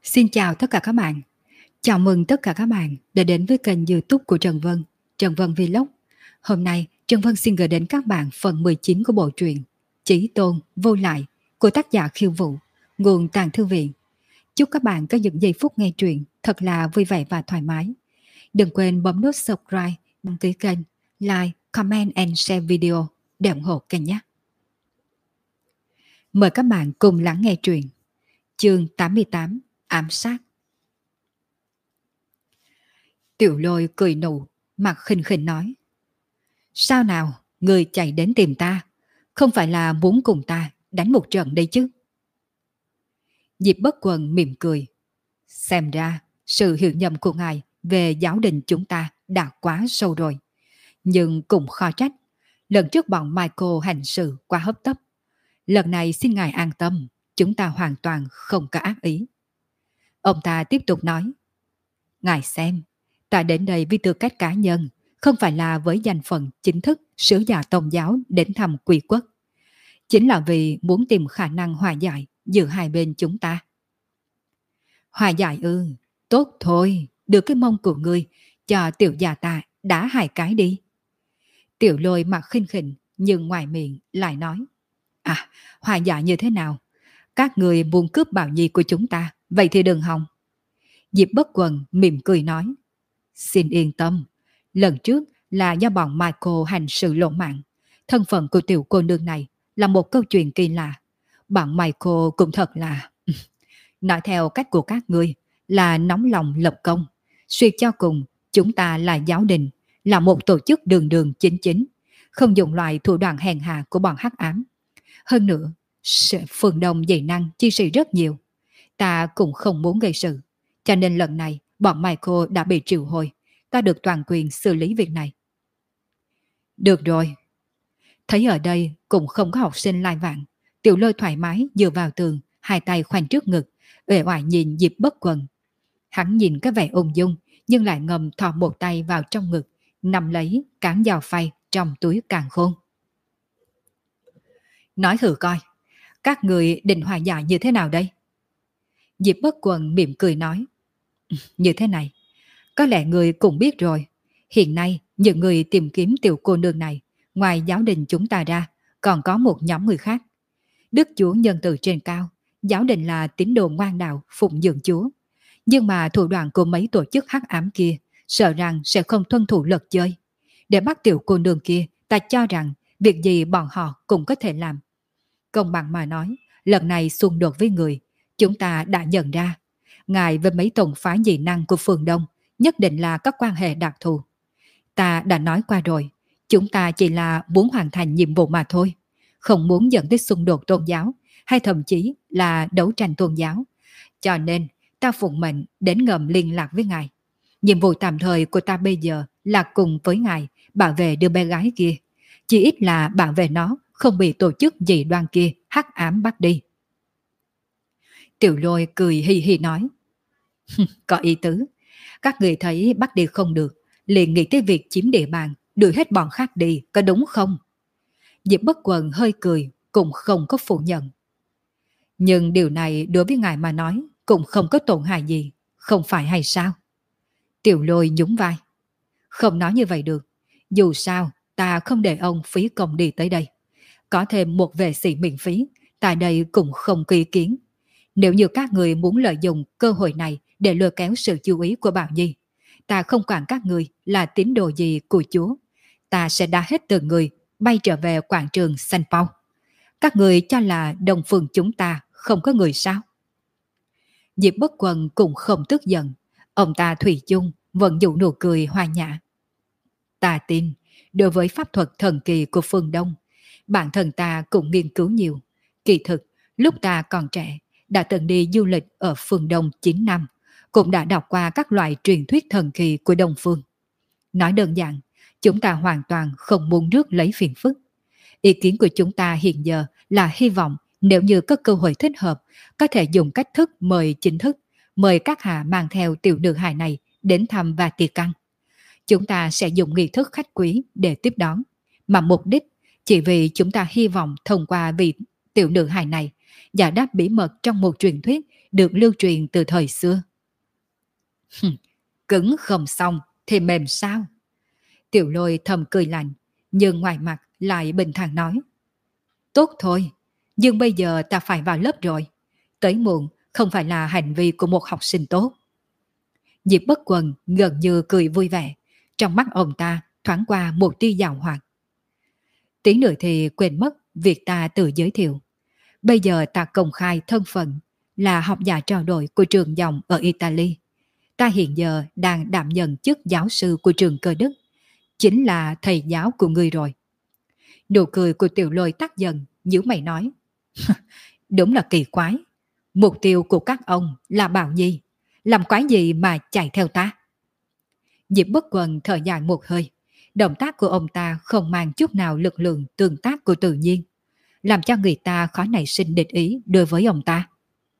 Xin chào tất cả các bạn. Chào mừng tất cả các bạn đã đến với kênh YouTube của Trần Vân, Trần Vân Vlog. Hôm nay, Trần Vân xin gửi đến các bạn phần 19 của bộ truyện Chí Tôn Vô Lại của tác giả Khiêu Vũ, nguồn Tàng Thư Viện. Chúc các bạn có những giây phút nghe truyện thật là vui vẻ và thoải mái. Đừng quên bấm nút subscribe, đăng ký kênh, like, comment and share video để ủng hộ kênh nhé. Mời các bạn cùng lắng nghe truyện. Chương 88: Ám sát. Tiểu Lôi cười nụ, mặt khinh khinh nói: Sao nào, người chạy đến tìm ta, không phải là muốn cùng ta đánh một trận đây chứ? Diệp Bất Quần mỉm cười: Xem ra sự hiểu nhầm của ngài về giáo đình chúng ta đã quá sâu rồi. Nhưng cũng khó trách, lần trước bọn Michael hành sự quá hấp tấp. Lần này xin ngài an tâm, chúng ta hoàn toàn không có ác ý. Ông ta tiếp tục nói: Ngài xem, ta đến đây với tư cách cá nhân, không phải là với danh phận chính thức sứ giả tôn giáo đến thăm Quỷ Quốc. Chính là vì muốn tìm khả năng hòa giải giữa hai bên chúng ta. Hòa giải ư? Tốt thôi, đưa cái mông của ngươi cho tiểu già ta đá hai cái đi. Tiểu Lôi mặt khinh khỉnh nhưng ngoài miệng lại nói: À, hòa giải như thế nào? Các người muốn cướp Bảo Nhi của chúng ta, vậy thì đừng hòng. Diệp Bất Quần mỉm cười nói: Xin yên tâm, lần trước là do bọn Michael hành sự lỗ mãng. Thân phận của tiểu cô nương này là một câu chuyện kỳ lạ. Bọn Michael cũng thật là... Nói theo cách của các ngươi là nóng lòng lập công. Suy cho cùng, chúng ta là giáo đình, là một tổ chức đường đường chính chính, không dùng loại thủ đoạn hèn hạ của bọn hắc ám. Hơn nữa, phường đông dày năng chi sĩ rất nhiều. Ta cũng không muốn gây sự, cho nên lần này bọn Michael đã bị triệu hồi. Ta được toàn quyền xử lý việc này. Được rồi. Thấy ở đây cũng không có học sinh lai vãng, Tiểu Lôi thoải mái dựa vào tường, hai tay khoanh trước ngực, uể oải nhìn Diệp Bất Quần. Hắn nhìn cái vẻ ung dung, nhưng lại ngầm thò một tay vào trong ngực, nắm lấy cán dao phay trong túi càn khôn. Nói thử coi, các người định hòa giải như thế nào đây? Diệp Bất Quần mỉm cười nói: Như thế này, có lẽ người cũng biết rồi. Hiện nay, những người tìm kiếm tiểu cô nương này, ngoài giáo đình chúng ta ra, còn có một nhóm người khác. Đức Chúa nhân từ trên cao, giáo đình là tín đồ ngoan đạo phụng dưỡng Chúa. Nhưng mà thủ đoạn của mấy tổ chức hắc ám kia, sợ rằng sẽ không tuân thủ luật chơi. Để bắt tiểu cô nương kia, ta cho rằng việc gì bọn họ cũng có thể làm. Công bằng mà nói, lần này xung đột với người, chúng ta đã nhận ra. Ngài với mấy tổng phái dị năng của phường Đông nhất định là các quan hệ đặc thù. Ta đã nói qua rồi, chúng ta chỉ là muốn hoàn thành nhiệm vụ mà thôi, không muốn dẫn tới xung đột tôn giáo hay thậm chí là đấu tranh tôn giáo. Cho nên ta phụng mệnh đến ngầm liên lạc với ngài. Nhiệm vụ tạm thời của ta bây giờ là cùng với ngài bảo vệ đứa bé gái kia, chỉ ít là bảo vệ nó không bị tổ chức dị đoan kia hắc ám bắt đi. Tiểu Lôi cười hì hì nói: Có ý tứ. Các người thấy bắt đi không được, liền nghĩ tới việc chiếm địa bàn, đuổi hết bọn khác đi, có đúng không? Diệp Bất Quần hơi cười, cũng không có phủ nhận. Nhưng điều này đối với ngài mà nói cũng không có tổn hại gì, không phải hay sao? Tiểu Lôi nhún vai: Không nói như vậy được. Dù sao, ta không để ông phí công đi tới đây. Có thêm một vệ sĩ miễn phí, tại đây cũng không có ý kiến. Nếu như các người muốn lợi dụng cơ hội này để lôi kéo sự chú ý của Bảo Nhi, ta không quản các người là tín đồ gì của Chúa. Ta sẽ đá hết từng người bay trở về quảng trường Saint Paul. Các người cho là đồng phương chúng ta không có người sao? Diệp Bất Quần cũng không tức giận. Ông ta thủy chung vẫn dụ nụ cười hòa nhã. Ta tin, đối với pháp thuật thần kỳ của phương Đông, bản thân ta cũng nghiên cứu nhiều. Kỳ thực, lúc ta còn trẻ, đã từng đi du lịch ở phương Đông 9 năm, cũng đã đọc qua các loại truyền thuyết thần kỳ của Đông Phương. Nói đơn giản, chúng ta hoàn toàn không muốn rước lấy phiền phức. Ý kiến của chúng ta hiện giờ là hy vọng nếu như có cơ hội thích hợp, có thể dùng cách thức mời chính thức, mời các hạ mang theo tiểu nữ hài này đến thăm và tiệc ăn. Chúng ta sẽ dùng nghi thức khách quý để tiếp đón, mà mục đích chỉ vì chúng ta hy vọng thông qua vị tiểu nữ hài này giải đáp bí mật trong một truyền thuyết được lưu truyền từ thời xưa. Cứng không xong thì mềm sao? Tiểu Lôi thầm cười lạnh, nhưng ngoài mặt lại bình thản nói. Tốt thôi, nhưng bây giờ ta phải vào lớp rồi. Tới muộn không phải là hành vi của một học sinh tốt. Diệp Bất Quần gần như cười vui vẻ, trong mắt ông ta thoáng qua một tia giảo hoạt. Tí nữa thì quên mất việc ta tự giới thiệu. Bây giờ ta công khai thân phận là học giả trao đổi của trường dòng ở Italy. Ta hiện giờ đang đảm nhận chức giáo sư của trường Cơ Đức, chính là thầy giáo của ngươi rồi. Nụ cười của Tiểu Lôi tắt dần, nhíu mày nói. Đúng là kỳ quái. Mục tiêu của các ông là Bảo Nhi. Làm quái gì mà chạy theo ta? Diệp Bất Quần thở dài một hơi. Động tác của ông ta không mang chút nào lực lượng tương tác của tự nhiên, làm cho người ta khó nảy sinh địch ý đối với ông ta.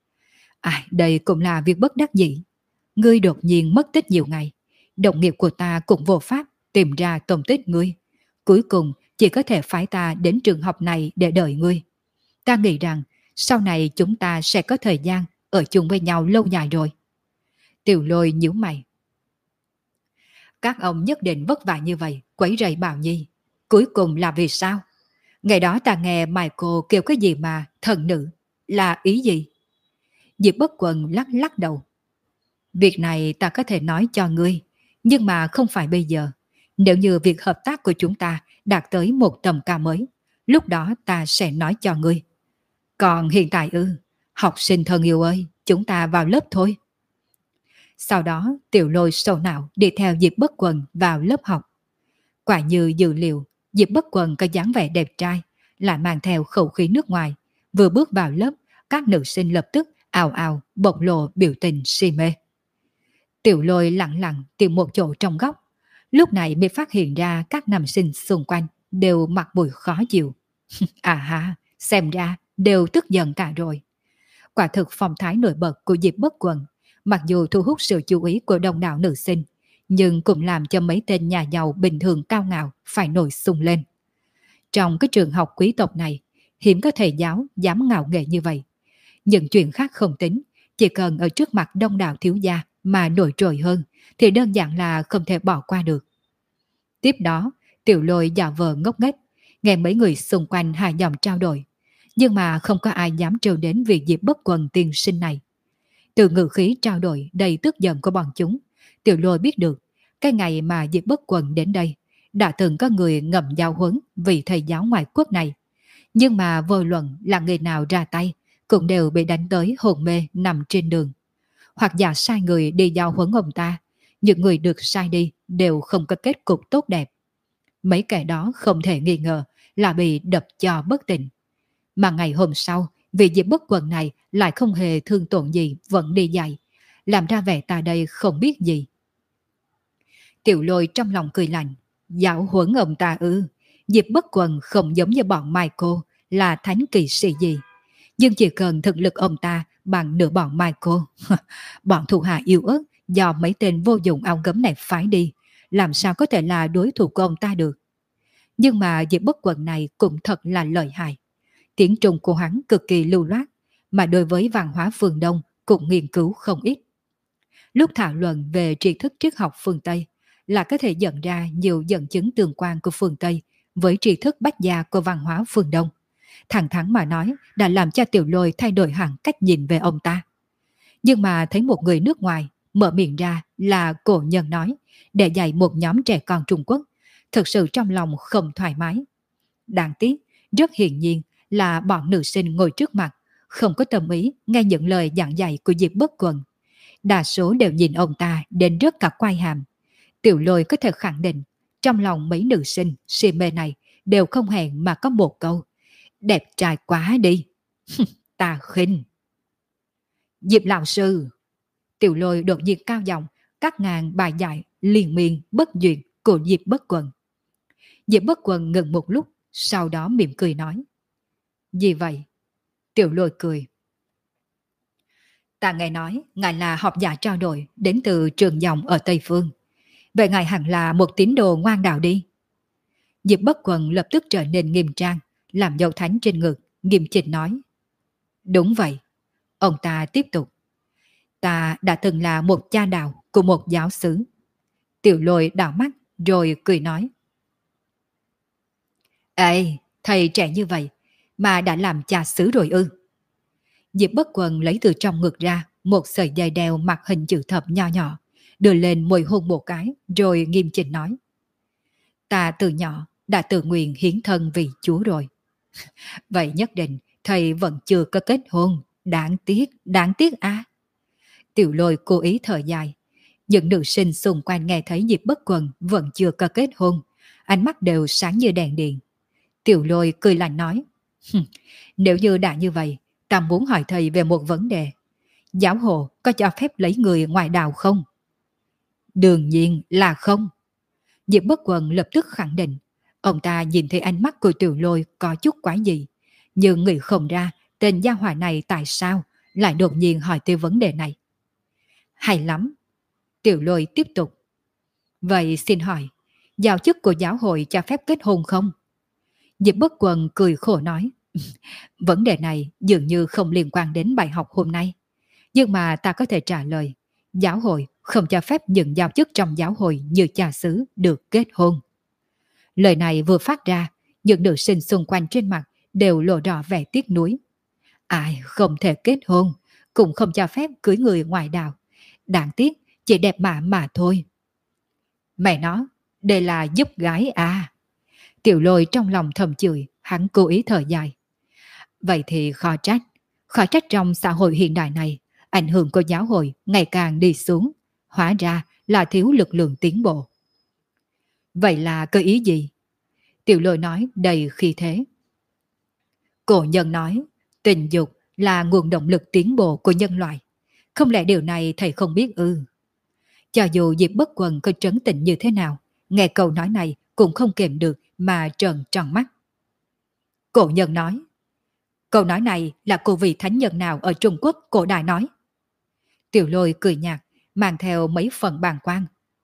Đây cũng là việc bất đắc dĩ. Ngươi đột nhiên mất tích nhiều ngày. Đồng nghiệp của ta cũng vô pháp tìm ra tung tích ngươi. Cuối cùng chỉ có thể phái ta đến trường học này để đợi ngươi. Ta nghĩ rằng sau này chúng ta sẽ có thời gian ở chung với nhau lâu dài rồi. Tiểu Lôi nhíu mày. Các ông nhất định vất vả như vậy, quấy rầy Bảo Nhi. Cuối cùng là vì sao? Ngày đó ta nghe Michael kêu cái gì mà thần nữ, là ý gì? Diệp Bất Quần lắc lắc đầu. Việc này ta có thể nói cho ngươi, nhưng mà không phải bây giờ. Nếu như việc hợp tác của chúng ta đạt tới một tầm cao mới, lúc đó ta sẽ nói cho ngươi. Còn hiện tại học sinh thân yêu ơi, chúng ta vào lớp thôi. Sau đó Tiểu Lôi sầu não đi theo Diệp Bất Quần vào lớp học. Quả như dự liệu, Diệp Bất Quần có dáng vẻ đẹp trai, lại mang theo khẩu khí nước ngoài. Vừa bước vào lớp, các nữ sinh lập tức ào ào bộc lộ biểu tình si mê. Tiểu Lôi lặng lặng tìm một chỗ trong góc. Lúc này mới phát hiện ra các nam sinh xung quanh đều mặt mũi khó chịu. Xem ra đều tức giận cả rồi. Quả thực phong thái nổi bật của Diệp Bất Quần, mặc dù thu hút sự chú ý của đông đảo nữ sinh, nhưng cũng làm cho mấy tên nhà giàu bình thường cao ngạo phải nổi sung lên. Trong cái trường học quý tộc này, hiếm có thầy giáo dám ngạo nghễ như vậy. Những chuyện khác không tính, chỉ cần ở trước mặt đông đảo thiếu gia mà nổi trội hơn thì đơn giản là không thể bỏ qua được. Tiếp đó, Tiểu Lôi giả vờ ngốc nghếch, nghe mấy người xung quanh hài giọng trao đổi, nhưng mà không có ai dám trêu đến việc Diệp Bất Quần tiên sinh này. Từ ngữ khí trao đổi đầy tức giận của bọn chúng, Tiểu Lôi biết được cái ngày mà Diệp Bất Quần đến đây đã từng có người ngầm giao huấn vì thầy giáo ngoại quốc này, nhưng mà vô luận là người nào ra tay cũng đều bị đánh tới hồn mê nằm trên đường. Hoặc giả sai người đi giao huấn ông ta, những người được sai đi đều không có kết cục tốt đẹp. Mấy kẻ đó không thể nghi ngờ là bị đập cho bất tỉnh. Mà ngày hôm sau, vì Diệp Bất Quần này lại không hề thương tổn gì vẫn đi dạy, làm ra vẻ ta đây không biết gì. Tiểu Lôi trong lòng cười lạnh, giáo huấn ông ta Diệp Bất Quần không giống như bọn Michael là thánh kỳ sĩ gì. Nhưng chỉ cần thực lực ông ta bằng nửa bọn Michael, bọn thủ hạ yếu ớt do mấy tên vô dụng áo gấm này phái đi, làm sao có thể là đối thủ của ông ta được. Nhưng mà Diệp Bất Quần này cũng thật là lợi hại. Tiếng Trung của hắn cực kỳ lưu loát, mà đối với văn hóa phương Đông cũng nghiên cứu không ít. Lúc thảo luận về tri thức triết học phương Tây là có thể nhận ra nhiều dẫn chứng tương quan của phương Tây với tri thức bách gia của văn hóa phương Đông. Thẳng thắn mà nói đã làm cho Tiểu Lôi thay đổi hẳn cách nhìn về ông ta. Nhưng mà thấy một người nước ngoài mở miệng ra là cổ nhân nói để dạy một nhóm trẻ con Trung Quốc, thực sự trong lòng không thoải mái. Đáng tiếc, rất hiển nhiên là bọn nữ sinh ngồi trước mặt không có tâm ý nghe những lời giảng dạy của Diệp Bất Quần. Đa số đều nhìn ông ta đến rất cả quai hàm. Tiểu Lôi có thể khẳng định trong lòng mấy nữ sinh si mê này đều không hẹn mà có một câu: đẹp trai quá đi. Ta khinh. Diệp lão sư. Tiểu Lôi đột nhiên cao giọng cắt ngang bài dạy liên miên bất duyệt của Diệp Bất Quần. Diệp Bất Quần ngừng một lúc, sau đó mỉm cười nói: gì vậy? Tiểu Lôi cười: ta nghe nói ngài là học giả trao đổi đến từ trường dòng ở Tây Phương. Vậy ngài hẳn là một tín đồ ngoan đạo đi. Diệp Bất Quần lập tức trở nên nghiêm trang, làm dấu thánh trên ngực, nghiêm chỉnh nói: đúng vậy. Ông ta tiếp tục: Ta đã từng là một cha đạo của một giáo xứ. Tiểu Lôi đảo mắt rồi cười nói. Ê, thầy trẻ như vậy mà đã làm cha xứ rồi ư? Diệp Bất Quần lấy từ trong ngực ra một sợi dây đeo mặt hình chữ thập nho nhỏ, đưa lên môi hôn một cái rồi nghiêm chỉnh nói. Ta từ nhỏ đã tự nguyện hiến thân vì Chúa rồi. Vậy nhất định thầy vẫn chưa có kết hôn. Đáng tiếc à. Tiểu Lôi cố ý thở dài. Những nữ sinh xung quanh nghe thấy Diệp Bất Quần vẫn chưa có kết hôn, ánh mắt đều sáng như đèn điện. Tiểu Lôi cười lạnh nói. Nếu như đã như vậy, ta muốn hỏi thầy về một vấn đề. Giáo hội có cho phép lấy người ngoại đạo không? Đương nhiên là không. Diệp Bất Quần lập tức khẳng định. Ông ta nhìn thấy ánh mắt của Tiểu Lôi có chút quái dị, nhưng nghĩ không ra tên gia hỏa này tại sao lại đột nhiên hỏi tới vấn đề này. Hay lắm. Tiểu Lôi tiếp tục. Vậy xin hỏi, giáo chức của giáo hội cho phép kết hôn không? Diệp Bất Quần cười khổ nói. Vấn đề này dường như không liên quan đến bài học hôm nay. Nhưng mà ta có thể trả lời. Giáo hội không cho phép những giáo chức trong giáo hội như cha xứ được kết hôn. Lời này vừa phát ra, những nữ sinh xung quanh trên mặt đều lộ rõ vẻ tiếc nuối. Ai không thể kết hôn, cũng không cho phép cưới người ngoài đạo. Đáng tiếc, chỉ đẹp mà thôi. Mẹ nó, đây là giúp gái à? Tiểu Lôi trong lòng thầm chửi, hắn cố ý thở dài. Vậy thì khó trách trong xã hội hiện đại này, ảnh hưởng của giáo hội ngày càng đi xuống, hóa ra là thiếu lực lượng tiến bộ. Vậy là cơ ý gì? Tiểu Lôi nói đầy khí thế. Cổ nhân nói, tình dục là nguồn động lực tiến bộ của nhân loại. Không lẽ điều này thầy không biết ư? Cho dù Diệp Bất Quần có trấn tĩnh như thế nào, nghe câu nói này cũng không kềm được mà trợn tròn mắt. Cổ nhân nói. Câu nói này là của vị thánh nhân nào ở Trung Quốc cổ đại nói? Tiểu Lôi cười nhạt, mang theo mấy phần bàng quan.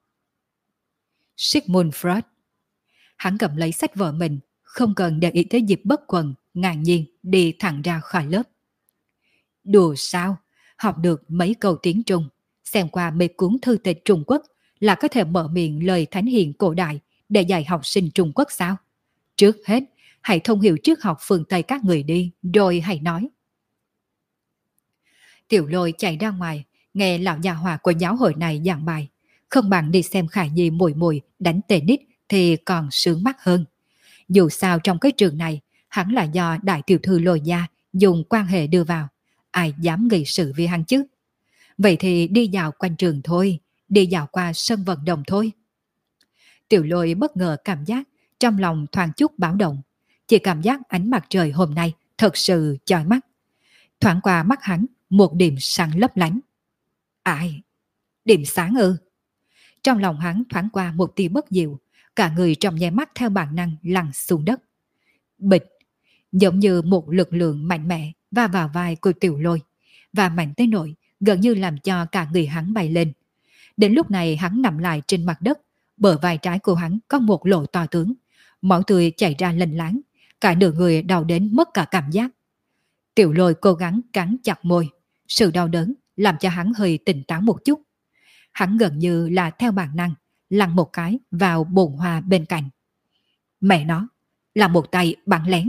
Sigmund Freud. Hắn cầm lấy sách vở mình, không cần để ý tới Diệp Bất Quần, ngang nhiên đi thẳng ra khỏi lớp. Đùa sao? Học được mấy câu tiếng Trung, xem qua mấy cuốn thư tịch Trung Quốc là có thể mở miệng lời thánh hiền cổ đại để dạy học sinh Trung Quốc sao? Trước hết, hãy thông hiểu triết học phương Tây các người đi, rồi hãy nói. Tiểu Lôi chạy ra ngoài, nghe lão nhà hòa của giáo hội này giảng bài, không bằng đi xem Khải Nhi mùi mùi đánh tennis thì còn sướng mắt hơn. Dù sao trong cái trường này, hắn là do đại tiểu thư Lôi gia dùng quan hệ đưa vào, ai dám nghị sự với hắn chứ? Vậy thì đi dạo quanh trường thôi, đi dạo qua sân vận động thôi. Tiểu Lôi bất ngờ cảm giác trong lòng thoáng chút báo động, chỉ cảm giác ánh mặt trời hôm nay thật sự chói mắt. Thoáng qua mắt hắn một điểm sáng lấp lánh. Ai? Điểm sáng ư? Trong lòng hắn thoáng qua một tia bất diệu, cả người trong nháy mắt theo bản năng lăn xuống đất. Bịch, giống như một lực lượng mạnh mẽ va vào vai của Tiểu Lôi, và mạnh tới nỗi gần như làm cho cả người hắn bay lên. Đến lúc này hắn nằm lại trên mặt đất, bờ vai trái của hắn có một lỗ to tướng, máu tươi chảy ra lênh láng, cả nửa người đau đến mất cả cảm giác. Tiểu Lôi cố gắng cắn chặt môi, sự đau đớn làm cho hắn hơi tỉnh táo một chút. Hắn gần như là theo bản năng lăn một cái vào bồn hoa bên cạnh. Mẹ nó, là một tay bắn lén.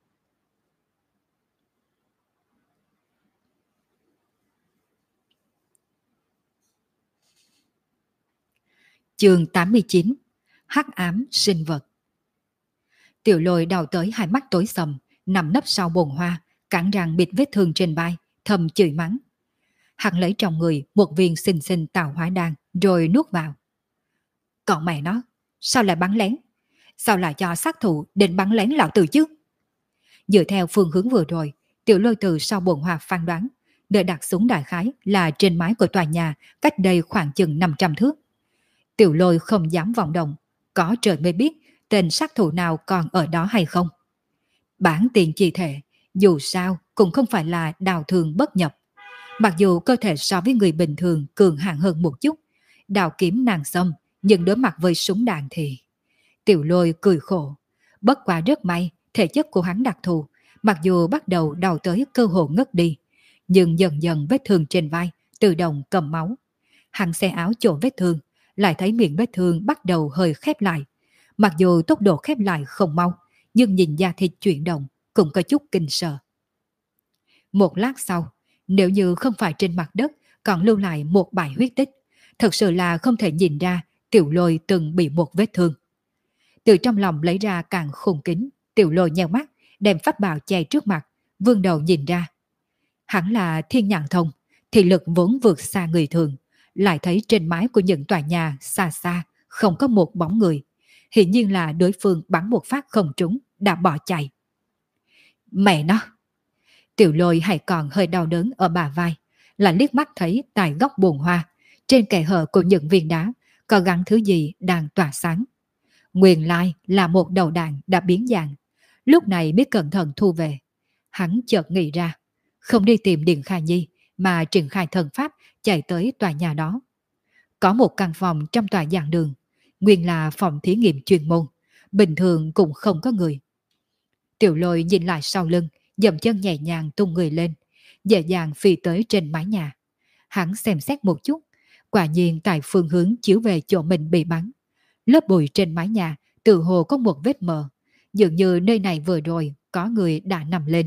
Chương 89. Hắc ám sinh vật. Tiểu Lôi đau tới hai mắt tối sầm, nằm nấp sau bồn hoa, cắn răng bịt vết thương trên vai, thầm chửi mắng. Hắn lấy trong người một viên xinh xinh tạo hóa đan rồi nuốt vào. Còn mẹ nó, sao lại bắn lén? Sao lại cho sát thủ định bắn lén lão tử chứ? Dựa theo phương hướng vừa rồi, Tiểu Lôi từ sau bồn hoa phán đoán, nơi đặt súng đại khái là trên mái của tòa nhà cách đây khoảng chừng 500 thước. Tiểu Lôi không dám vọng động, có trời mới biết tên sát thủ nào còn ở đó hay không. Bản tiền chi thể, dù sao cũng không phải là đào thường bất nhập. Mặc dù cơ thể so với người bình thường cường hãn hơn một chút, đào kiếm nàng xâm, nhưng đối mặt với súng đạn thì... Tiểu Lôi cười khổ. Bất quá rất may, thể chất của hắn đặc thù, mặc dù bắt đầu đau tới cơ hồ ngất đi, nhưng dần dần vết thương trên vai tự động cầm máu. Hắn xé áo chỗ vết thương, lại thấy miệng vết thương bắt đầu hơi khép lại. Mặc dù tốc độ khép lại không mau, nhưng nhìn da thịt chuyển động cũng có chút kinh sợ. Một lát sau, nếu như không phải trên mặt đất còn lưu lại một bãi huyết tích, thật sự là không thể nhìn ra Tiểu Lôi từng bị một vết thương. Từ trong lòng lấy ra càng khủng kính, Tiểu Lôi nheo mắt, đem pháp bảo che trước mặt, vươn đầu nhìn ra. Hẳn là thiên nhãn thông, thị lực vốn vượt xa người thường, lại thấy trên mái của những tòa nhà xa xa không có một bóng người. Hiển nhiên là đối phương bắn một phát không trúng, đã bỏ chạy. Mẹ nó! Tiểu Lôi hay còn hơi đau đớn ở bả vai, là liếc mắt thấy tại góc bồn hoa, trên kẽ hở của những viên đá, có gắn thứ gì đang tỏa sáng. Nguyên lai là một đầu đạn đã biến dạng, lúc này biết cẩn thận thu về. Hắn chợt nghĩ ra, không đi tìm Điền Kha Nhi, mà triển khai thần pháp chạy tới tòa nhà đó. Có một căn phòng trong tòa giảng đường, nguyên là phòng thí nghiệm chuyên môn, bình thường cũng không có người. Tiểu Lôi nhìn lại sau lưng, dậm chân nhẹ nhàng tung người lên, dễ dàng phi tới trên mái nhà. Hắn xem xét một chút, quả nhiên tại phương hướng chiếu về chỗ mình bị bắn. Lớp bụi trên mái nhà tự hồ có một vết mờ, dường như nơi này vừa rồi có người đã nằm lên.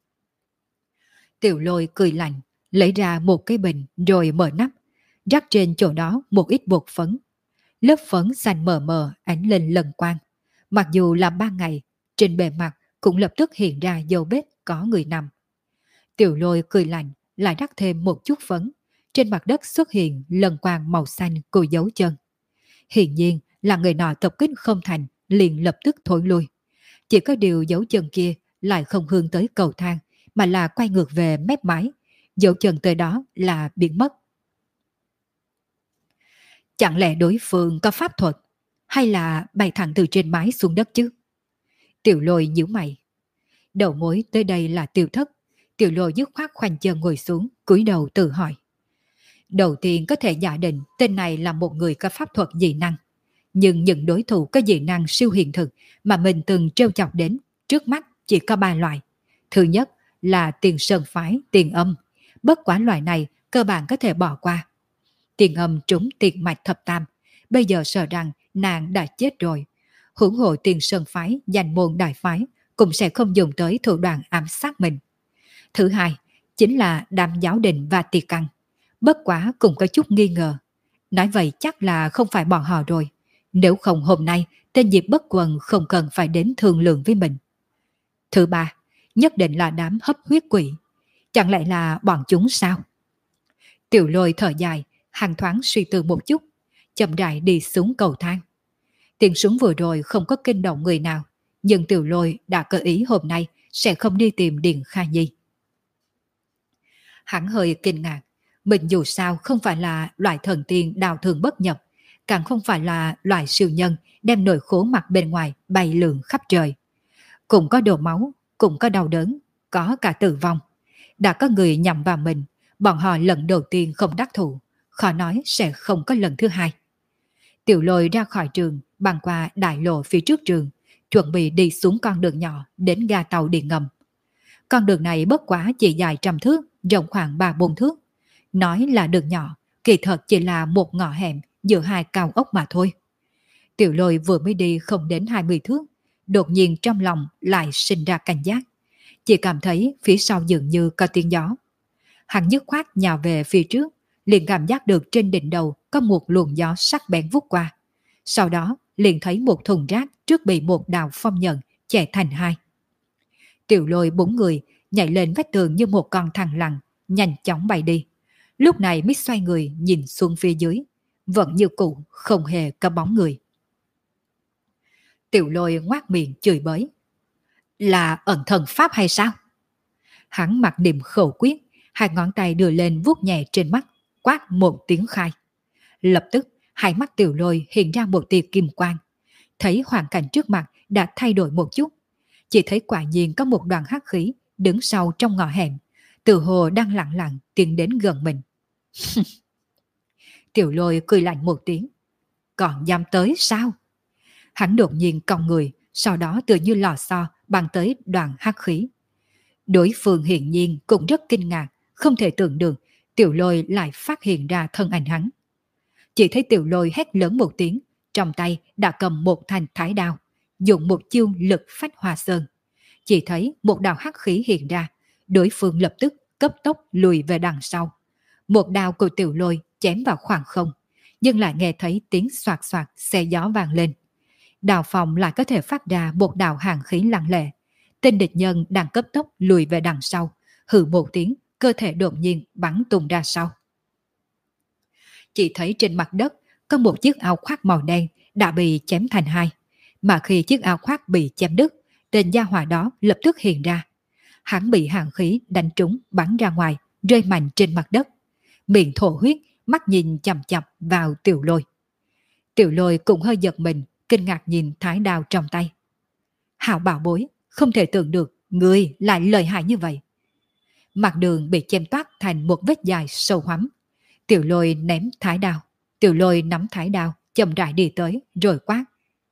Tiểu Lôi cười lạnh, lấy ra một cái bình rồi mở nắp, rắc trên chỗ đó một ít bột phấn. Lớp phấn xanh mờ mờ ánh lên lần quang. Mặc dù là ban ngày, trên bề mặt cũng lập tức hiện ra dấu vết có người nằm. Tiểu Lôi cười lạnh, lại rắc thêm một chút phấn. Trên mặt đất xuất hiện lần quang màu xanh của dấu chân. Hiển nhiên là người nọ tập kích không thành, liền lập tức thối lui. Chỉ có điều dấu chân kia lại không hướng tới cầu thang, mà là quay ngược về mép mái. Dấu chân tới đó là biến mất. Chẳng lẽ đối phương có pháp thuật, hay là bay thẳng từ trên mái xuống đất chứ? Tiểu Lôi nhíu mày. Đầu mối tới đây là Tiêu Thất. Tiểu Lôi dứt khoát khoanh chân ngồi xuống, cúi đầu tự hỏi. Đầu tiên có thể giả định tên này là một người có pháp thuật dị năng. Nhưng những đối thủ có dị năng siêu hiện thực mà mình từng trêu chọc đến, trước mắt chỉ có 3 loại. Thứ nhất là Tiền Sơn Phái, Tiền Âm. Bất quá loại này cơ bản có thể bỏ qua. Tiền Âm trúng tiền mạch thập tam, bây giờ sợ rằng nàng đã chết rồi. Hưởng hộ Tiền Sơn Phái, danh môn đại phái cũng sẽ không dùng tới thủ đoạn ám sát mình. Thứ hai chính là Đàm Giáo Đình và Tiệt Căn. Bất quá cũng có chút nghi ngờ. Nói vậy chắc là không phải bọn họ rồi. Nếu không hôm nay tên Diệp Bất Quần không cần phải đến thương lượng với mình. Thứ ba, nhất định là đám hấp huyết quỷ. Chẳng lẽ là bọn chúng sao? Tiểu Lôi thở dài, hàng thoáng suy tư một chút, chậm rãi đi xuống cầu thang. Tiếng súng vừa rồi không có kinh động người nào, nhưng Tiểu Lôi đã có ý hôm nay sẽ không đi tìm Điền Kha Nhi. Hắn hơi kinh ngạc, mình dù sao không phải là loại thần tiên đào thường bất nhập, càng không phải là loại siêu nhân đem nỗi khổ mặt bên ngoài bay lượn khắp trời. Cũng có đổ máu, cũng có đau đớn, có cả tử vong. Đã có người nhằm vào mình, bọn họ lần đầu tiên không đắc thủ, khó nói sẽ không có lần thứ hai. Tiểu Lôi ra khỏi trường, băng qua đại lộ phía trước trường, chuẩn bị đi xuống con đường nhỏ đến ga tàu điện ngầm. Con đường này bất quá chỉ dài 100 thước, rộng khoảng 3-4 thước. Nói là đường nhỏ, kỳ thật chỉ là một ngõ hẻm giữa hai cao ốc mà thôi. Tiểu Lôi vừa mới đi không đến 20 thước, đột nhiên trong lòng lại sinh ra cảnh giác. Chỉ cảm thấy phía sau dường như có tiếng gió. Hắn dứt khoát nhào về phía trước, liền cảm giác được trên đỉnh đầu có một luồng gió sắc bén vút qua. Sau đó liền thấy một thùng rác trước bị một đạo phong nhận chẻ thành hai. Tiểu Lôi 4 người nhảy lên vách tường như một con thằn lằn, nhanh chóng bay đi. Lúc này mới xoay người nhìn xuống phía dưới, vẫn như cũ không hề có bóng người. Tiểu Lôi ngoác miệng chửi bới. Là ẩn thần pháp hay sao? Hắn mặc niệm khẩu quyết, hai ngón tay đưa lên vuốt nhẹ trên mắt, quát một tiếng khai. Lập tức hai mắt Tiểu Lôi hiện ra một tia kim quang. Thấy hoàn cảnh trước mặt đã thay đổi một chút, chỉ thấy quả nhiên có một đoàn hắc khí đứng sau trong ngõ hẻm, tự hồ đang lặng lặng tiến đến gần mình. Tiểu Lôi cười lạnh một tiếng. Còn dám tới sao? Hắn đột nhiên cong người, sau đó tựa như lò xo băng tới đoàn hắc khí. Đối phương hiển nhiên cũng rất kinh ngạc, không thể tưởng được Tiểu Lôi lại phát hiện ra thân ảnh hắn. Chỉ thấy Tiểu Lôi hét lớn một tiếng, trong tay đã cầm một thanh thái đao, dùng một chiêu lực phách hoa sơn. Chỉ thấy một đạo hắc khí hiện ra, đối phương lập tức cấp tốc lùi về đằng sau. Một đao của Tiểu Lôi chém vào khoảng không, nhưng lại nghe thấy tiếng xoạt xoạt xe gió vang lên. Đào phòng lại có thể phát ra một đạo hàng khí lặng lẽ. Tên địch nhân đang cấp tốc lùi về đằng sau, hừ một tiếng, cơ thể đột nhiên bắn tung ra sau. Chỉ thấy trên mặt đất có một chiếc áo khoác màu đen đã bị chém thành hai. Mà khi chiếc áo khoác bị chém đứt, tên gia hỏa đó lập tức hiện ra. Hắn bị hàng khí đánh trúng bắn ra ngoài, rơi mạnh trên mặt đất. Miệng thổ huyết, mắt nhìn chằm chằm vào Tiểu Lôi. Tiểu Lôi cũng hơi giật mình, kinh ngạc nhìn thái đao trong tay. Hảo bảo bối, không thể tưởng được người lại lợi hại như vậy. Mặt đường bị chém toát thành một vết dài sâu hoắm. Tiểu Lôi ném thái đao. Tiểu Lôi nắm thái đao, chậm rãi đi tới, rồi quát.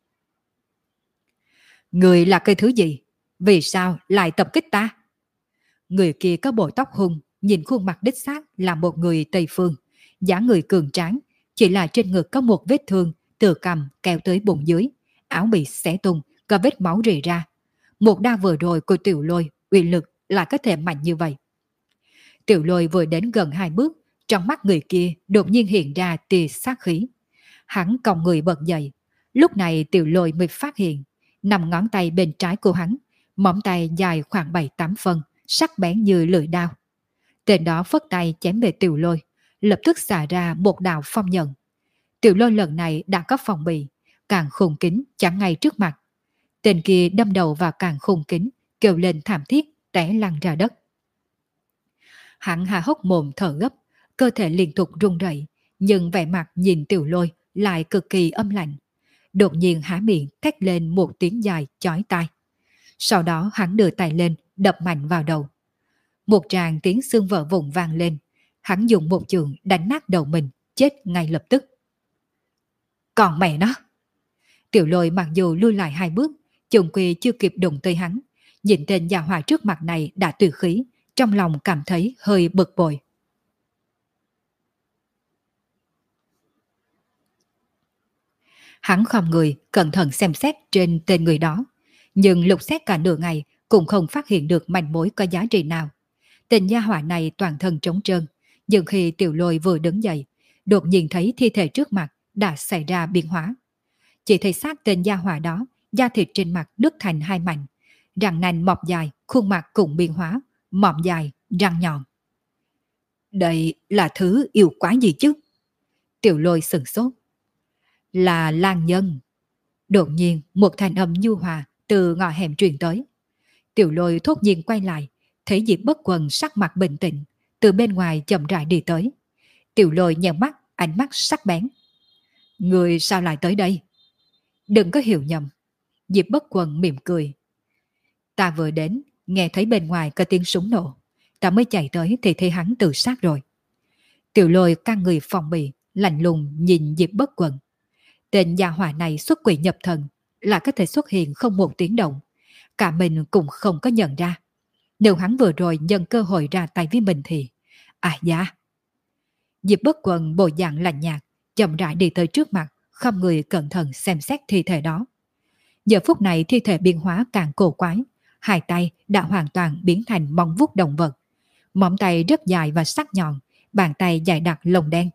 Người là cái thứ gì? Vì sao lại tập kích ta? Người kia có bộ tóc hung, nhìn khuôn mặt đích xác là một người Tây Phương. Dáng người cường tráng, chỉ là trên ngực có một vết thương từ cằm kéo tới bụng dưới. Áo bị xé tung, có vết máu rỉ ra. Một đao vừa rồi của Tiểu Lôi, uy lực lại có thể mạnh như vậy. Tiểu Lôi vừa đến gần 2 bước, trong mắt người kia đột nhiên hiện ra tia sát khí. Hắn còng người bật dậy. Lúc này Tiểu Lôi mới phát hiện, 5 ngón tay bên trái của hắn, móng tay dài khoảng 7-8 phân, sắc bén như lưỡi đao. Tên đó phất tay chém về Tiểu Lôi, lập tức xả ra một đạo phong nhận. Tiểu Lôi lần này đã có phòng bị, càng khung kính chắn ngay trước mặt. Tên kia đâm đầu vào càng khung kính, kêu lên thảm thiết, té lăn ra đất. Hắn há hốc mồm thở gấp, cơ thể liên tục run rẩy, nhưng vẻ mặt nhìn Tiểu Lôi lại cực kỳ âm lạnh. Đột nhiên há miệng thét lên một tiếng dài chói tai. Sau đó hắn đưa tay lên, đập mạnh vào đầu. Một tràng tiếng xương vỡ vụn vang lên. Hắn dùng một chưởng đánh nát đầu mình, chết ngay lập tức. Còn mẹ nó! Tiểu Lôi mặc dù lui lại 2 bước, chung quy chưa kịp đụng tới hắn. Nhìn tên già hỏa trước mặt này đã tuyệt khí, trong lòng cảm thấy hơi bực bội. Hắn khom người, cẩn thận xem xét trên tên người đó. Nhưng lục xét cả nửa ngày cũng không phát hiện được manh mối có giá trị nào. Tên gia hỏa này toàn thân trống trơn. Nhưng khi Tiểu Lôi vừa đứng dậy, đột nhiên thấy thi thể trước mặt đã xảy ra biến hóa. Chỉ thấy xác tên gia hỏa đó, da thịt trên mặt đứt thành 2 mảnh. Răng nanh mọc dài, khuôn mặt cũng biến hóa, mỏm dài, răng nhọn. Đây là thứ yêu quái gì chứ? Tiểu Lôi sửng sốt. Là lang nhân. Đột nhiên một thanh âm nhu hòa từ ngõ hẻm truyền tới. Tiểu Lôi thốt nhiên quay lại, thấy Diệp Bất Quần sắc mặt bình tĩnh, từ bên ngoài chậm rãi đi tới. Tiểu Lôi nheo mắt, ánh mắt sắc bén. Người sao lại tới đây? Đừng có hiểu nhầm. Diệp Bất Quần mỉm cười. Ta vừa đến, nghe thấy bên ngoài có tiếng súng nổ. Ta mới chạy tới thì thấy hắn tự sát rồi. Tiểu Lôi căng người phòng bị, lạnh lùng nhìn Diệp Bất Quần. Tên gia hỏa này xuất quỷ nhập thần, là có thể xuất hiện không một tiếng động. Cả mình cũng không có nhận ra. Nếu hắn vừa rồi nhân cơ hội ra tay với mình thì... À dạ. Diệp Bất Quần bộ dạng lạnh nhạt, chậm rãi đi tới trước mặt, không người cẩn thận xem xét thi thể đó. Giờ phút này thi thể biến hóa càng cổ quái. 2 tay đã hoàn toàn biến thành móng vuốt động vật. Móng tay rất dài và sắc nhọn, bàn tay dài đặc lông đen.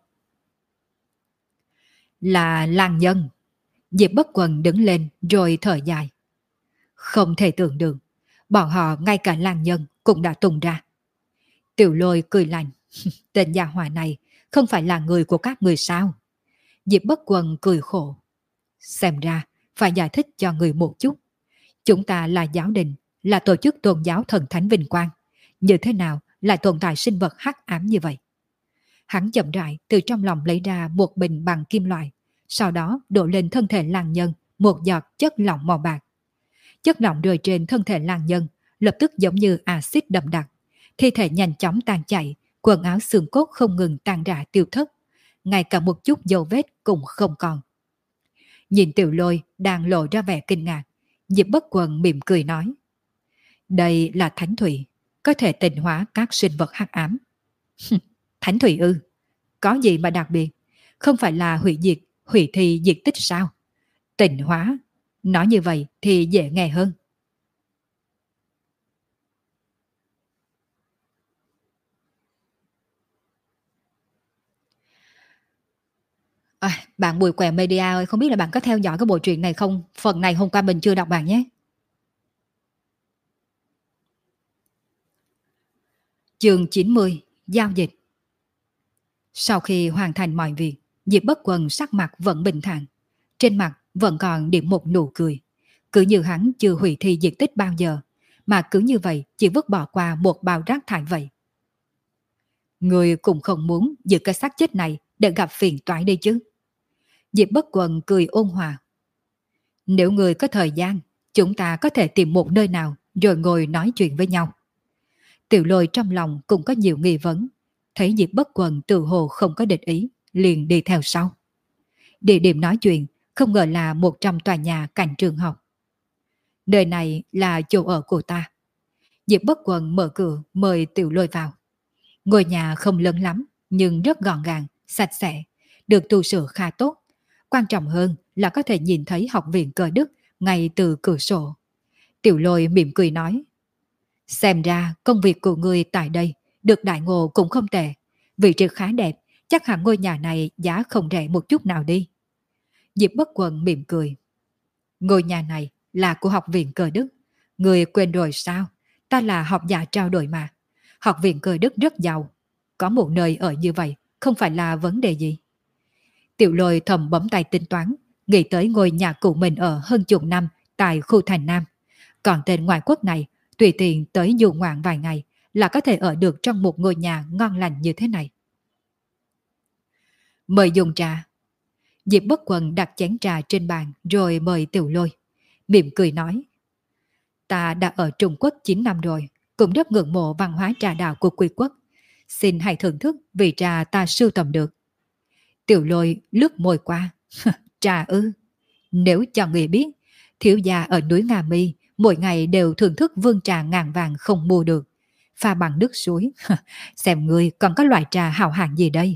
Là lang nhân. Diệp Bất Quần đứng lên rồi thở dài. Không thể tưởng được, bọn họ ngay cả lang nhân cũng đã tung ra. Tiểu Lôi cười lạnh. Tên gia hỏa này không phải là người của các người sao? Diệp Bất Quần cười khổ. Xem ra phải giải thích cho người một chút. Chúng ta là giáo đình, là tổ chức tôn giáo thần thánh vinh quang. Như thế nào lại tồn tại sinh vật hắc ám như vậy? Hắn chậm rãi từ trong lòng lấy ra một bình bằng kim loại, sau đó đổ lên thân thể lang nhân một giọt chất lỏng màu bạc. Chất lỏng rơi trên thân thể lang nhân, lập tức giống như axit đậm đặc. Thi thể nhanh chóng tan chảy, quần áo xương cốt không ngừng tan rã tiêu thất. Ngay cả một chút dấu vết cũng không còn. Nhìn Tiểu Lôi đang lộ ra vẻ kinh ngạc, Diệp Bất Quần mỉm cười nói. Đây là thánh thủy, có thể tịnh hóa các sinh vật hắc ám. Thánh thủy ư? Có gì mà đặc biệt? Không phải là hủy diệt, hủy thi diệt tích sao? Tịnh hóa. Nói như vậy thì dễ nghe hơn. Bạn Bùi Quèo Media ơi, không biết là bạn có theo dõi cái bộ truyện này không? Phần này hôm qua mình chưa đọc bạn nhé. Chương 90, giao dịch. Sau khi hoàn thành mọi việc, Diệp Bất Quần sắc mặt vẫn bình thản. Trên mặt vẫn còn điểm một nụ cười. Cứ như hắn chưa hủy thi diệt tích bao giờ, mà cứ như vậy chỉ vứt bỏ qua một bao rác thải vậy. Người cũng không muốn giữ cái xác chết này để gặp phiền toái đây chứ. Diệp Bất Quần cười ôn hòa. Nếu người có thời gian, chúng ta có thể tìm một nơi nào rồi ngồi nói chuyện với nhau. Tiểu Lôi trong lòng cũng có nhiều nghi vấn. Thấy Diệp Bất Quần tự hồ không có địch ý, liền đi theo sau. Địa điểm nói chuyện không ngờ là một trong tòa nhà cạnh trường học. Nơi này là chỗ ở của ta. Diệp Bất Quần mở cửa mời Tiểu Lôi vào. Ngôi nhà không lớn lắm nhưng rất gọn gàng, sạch sẽ, được tu sửa khá tốt. Quan trọng hơn là có thể nhìn thấy học viện Cờ Đức ngay từ cửa sổ. Tiểu Lôi mỉm cười nói: xem ra công việc của người tại đây được đại ngộ cũng không tệ. Vị trí khá đẹp, chắc hẳn ngôi nhà này giá không rẻ một chút nào đi. Diệp Bất Quần mỉm cười. Ngôi nhà này là của học viện Cờ Đức. Người quên rồi sao? Ta là học giả trao đổi mà. Học viện Cờ Đức rất giàu. Có một nơi ở như vậy không phải là vấn đề gì. Tiểu Lôi thầm bấm tay tính toán, nghĩ tới ngôi nhà cũ mình ở hơn chục năm tại khu thành Nam. Còn tên ngoại quốc này, tùy tiện tới du ngoạn vài ngày là có thể ở được trong một ngôi nhà ngon lành như thế này. Mời dùng trà. Diệp Bất Quần đặt chén trà trên bàn rồi mời Tiểu Lôi. Mỉm cười nói: ta đã ở Trung Quốc 9 năm rồi, cũng rất ngưỡng mộ văn hóa trà đạo của Quý quốc. Xin hãy thưởng thức vị trà ta sưu tầm được. Tiểu Lôi lướt môi qua. Trà ư? Nếu cho người biết, thiếu gia ở núi Nga Mi mỗi ngày đều thưởng thức vương trà ngàn vàng không mua được, pha bằng nước suối. Xem người còn có loại trà hào hạng gì đây?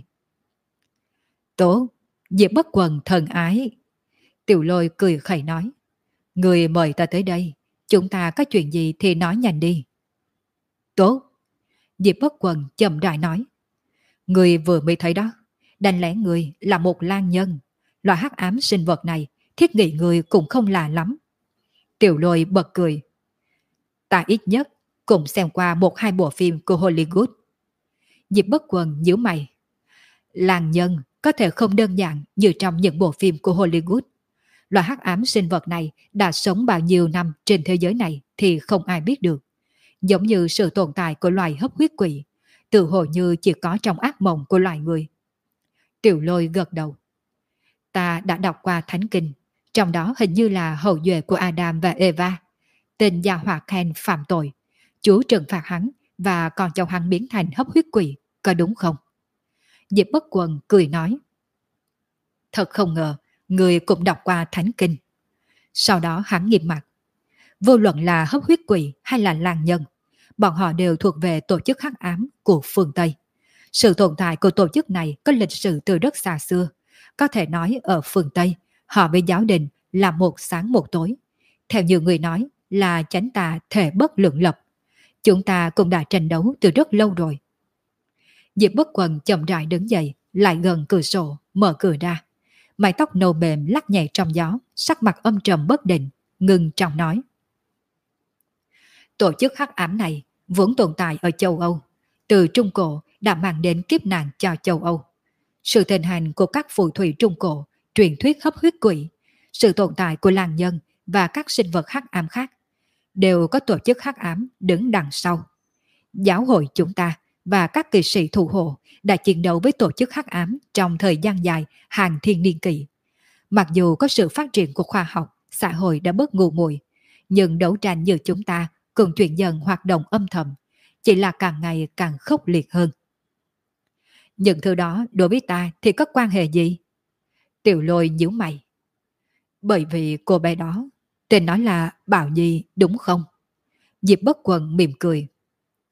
Tốt, Diệp Bất Quần thần ái. Tiểu Lôi cười khẩy nói: người mời ta tới đây, chúng ta có chuyện gì thì nói nhanh đi. Tốt. Diệp Bất Quần chậm rãi nói: người vừa mới thấy đó, đành lẽ người là một lang nhân. Loại hắc ám sinh vật này thiết nghĩ người cũng không lạ lắm. Tiểu Lôi bật cười. Ta ít nhất cũng xem qua một hai bộ phim của Hollywood. Diệp Bất Quần nhíu mày. Lang nhân có thể không đơn giản như trong những bộ phim của Hollywood. Loại hắc ám sinh vật này đã sống bao nhiêu năm trên thế giới này thì không ai biết được. Giống như sự tồn tại của loài hấp huyết quỷ, tự hồ như chỉ có trong ác mộng của loài người. Tiểu Lôi gật đầu. Ta đã đọc qua Thánh Kinh, trong đó hình như là hậu duệ của Adam và Eva. Tên gia hỏa Ken phạm tội, Chúa trừng phạt hắn và còn cho hắn biến thành hấp huyết quỷ, có đúng không? Diệp Bất Quần cười nói: thật không ngờ người cũng đọc qua Thánh Kinh. Sau đó hắn nghiêm mặt. Vô luận là hấp huyết quỷ hay là lang nhân, bọn họ đều thuộc về tổ chức hắc ám của phương Tây. Sự tồn tại của tổ chức này có lịch sử từ rất xa xưa. Có thể nói ở phương Tây, họ với giáo đình là một sáng một tối. Theo nhiều người nói là chánh tà thể bất lượng lập. Chúng ta cũng đã tranh đấu từ rất lâu rồi. Diệp Bất Quần chậm rãi đứng dậy, lại gần cửa sổ, mở cửa ra. Mái tóc nâu mềm lắc nhẹ trong gió, sắc mặt âm trầm bất định, ngừng trọng nói: tổ chức hắc ám này vốn tồn tại ở châu Âu, từ Trung Cổ đã mang đến kiếp nạn cho châu Âu. Sự thịnh hành của các phù thủy Trung Cổ, truyền thuyết hấp huyết quỷ, sự tồn tại của lang nhân và các sinh vật hắc ám khác đều có tổ chức hắc ám đứng đằng sau. Giáo hội chúng ta và các kỵ sĩ thủ hộ đã chiến đấu với tổ chức hắc ám trong thời gian dài hàng thiên niên kỷ. Mặc dù có sự phát triển của khoa học, xã hội đã bớt ngu muội, nhưng đấu tranh như chúng ta cùng chuyển dần hoạt động âm thầm, chỉ là càng ngày càng khốc liệt hơn. Những thứ đó đối với ta thì có quan hệ gì? Tiểu Lôi nhíu mày. Bởi vì cô bé đó, tên nói là Bảo Nhi đúng không? Diệp Bất Quần mỉm cười.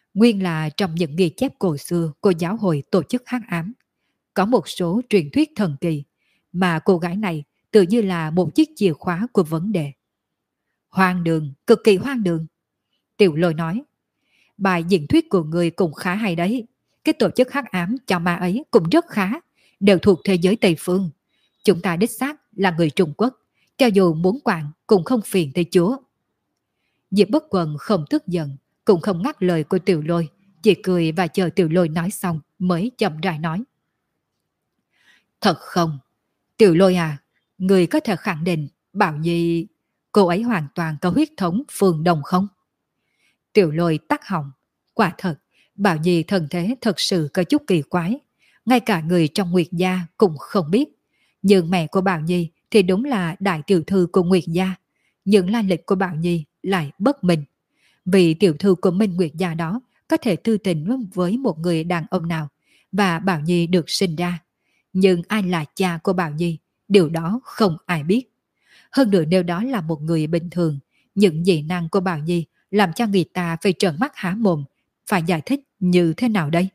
Nguyên là trong những ghi chép cổ xưa của giáo hội tổ chức hắc ám, có một số truyền thuyết thần kỳ, mà cô gái này tự như là một chiếc chìa khóa của vấn đề. Hoang đường, cực kỳ hoang đường. Tiểu Lôi nói, bài diễn thuyết của người cũng khá hay đấy. Cái tổ chức hắc ám cho ma ấy cũng rất khá, đều thuộc thế giới Tây Phương. Chúng ta đích xác là người Trung Quốc, cho dù muốn quản cũng không phiền tới Chúa. Diệp Bất Quần không tức giận, cũng không ngắt lời của Tiểu Lôi, chỉ cười và chờ Tiểu Lôi nói xong mới chậm rãi nói. Thật không? Tiểu Lôi à, người có thể khẳng định Bảo Nhi cô ấy hoàn toàn có huyết thống Phương Đông không? Tiểu Lôi tắc họng. Quả thật, Bảo Nhi thân thế thật sự có chút kỳ quái. Ngay cả người trong Nguyệt gia cũng không biết. Nhưng mẹ của Bảo Nhi thì đúng là đại tiểu thư của Nguyệt gia. Nhưng lai lịch của Bảo Nhi lại bất minh. Vì tiểu thư của Minh Nguyệt gia đó có thể tư tình với một người đàn ông nào, và Bảo Nhi được sinh ra. Nhưng ai là cha của Bảo Nhi, điều đó không ai biết. Hơn nữa nếu đó là một người bình thường, những dị năng của Bảo Nhi làm cho người ta phải trợn mắt há mồm, phải giải thích như thế nào đây?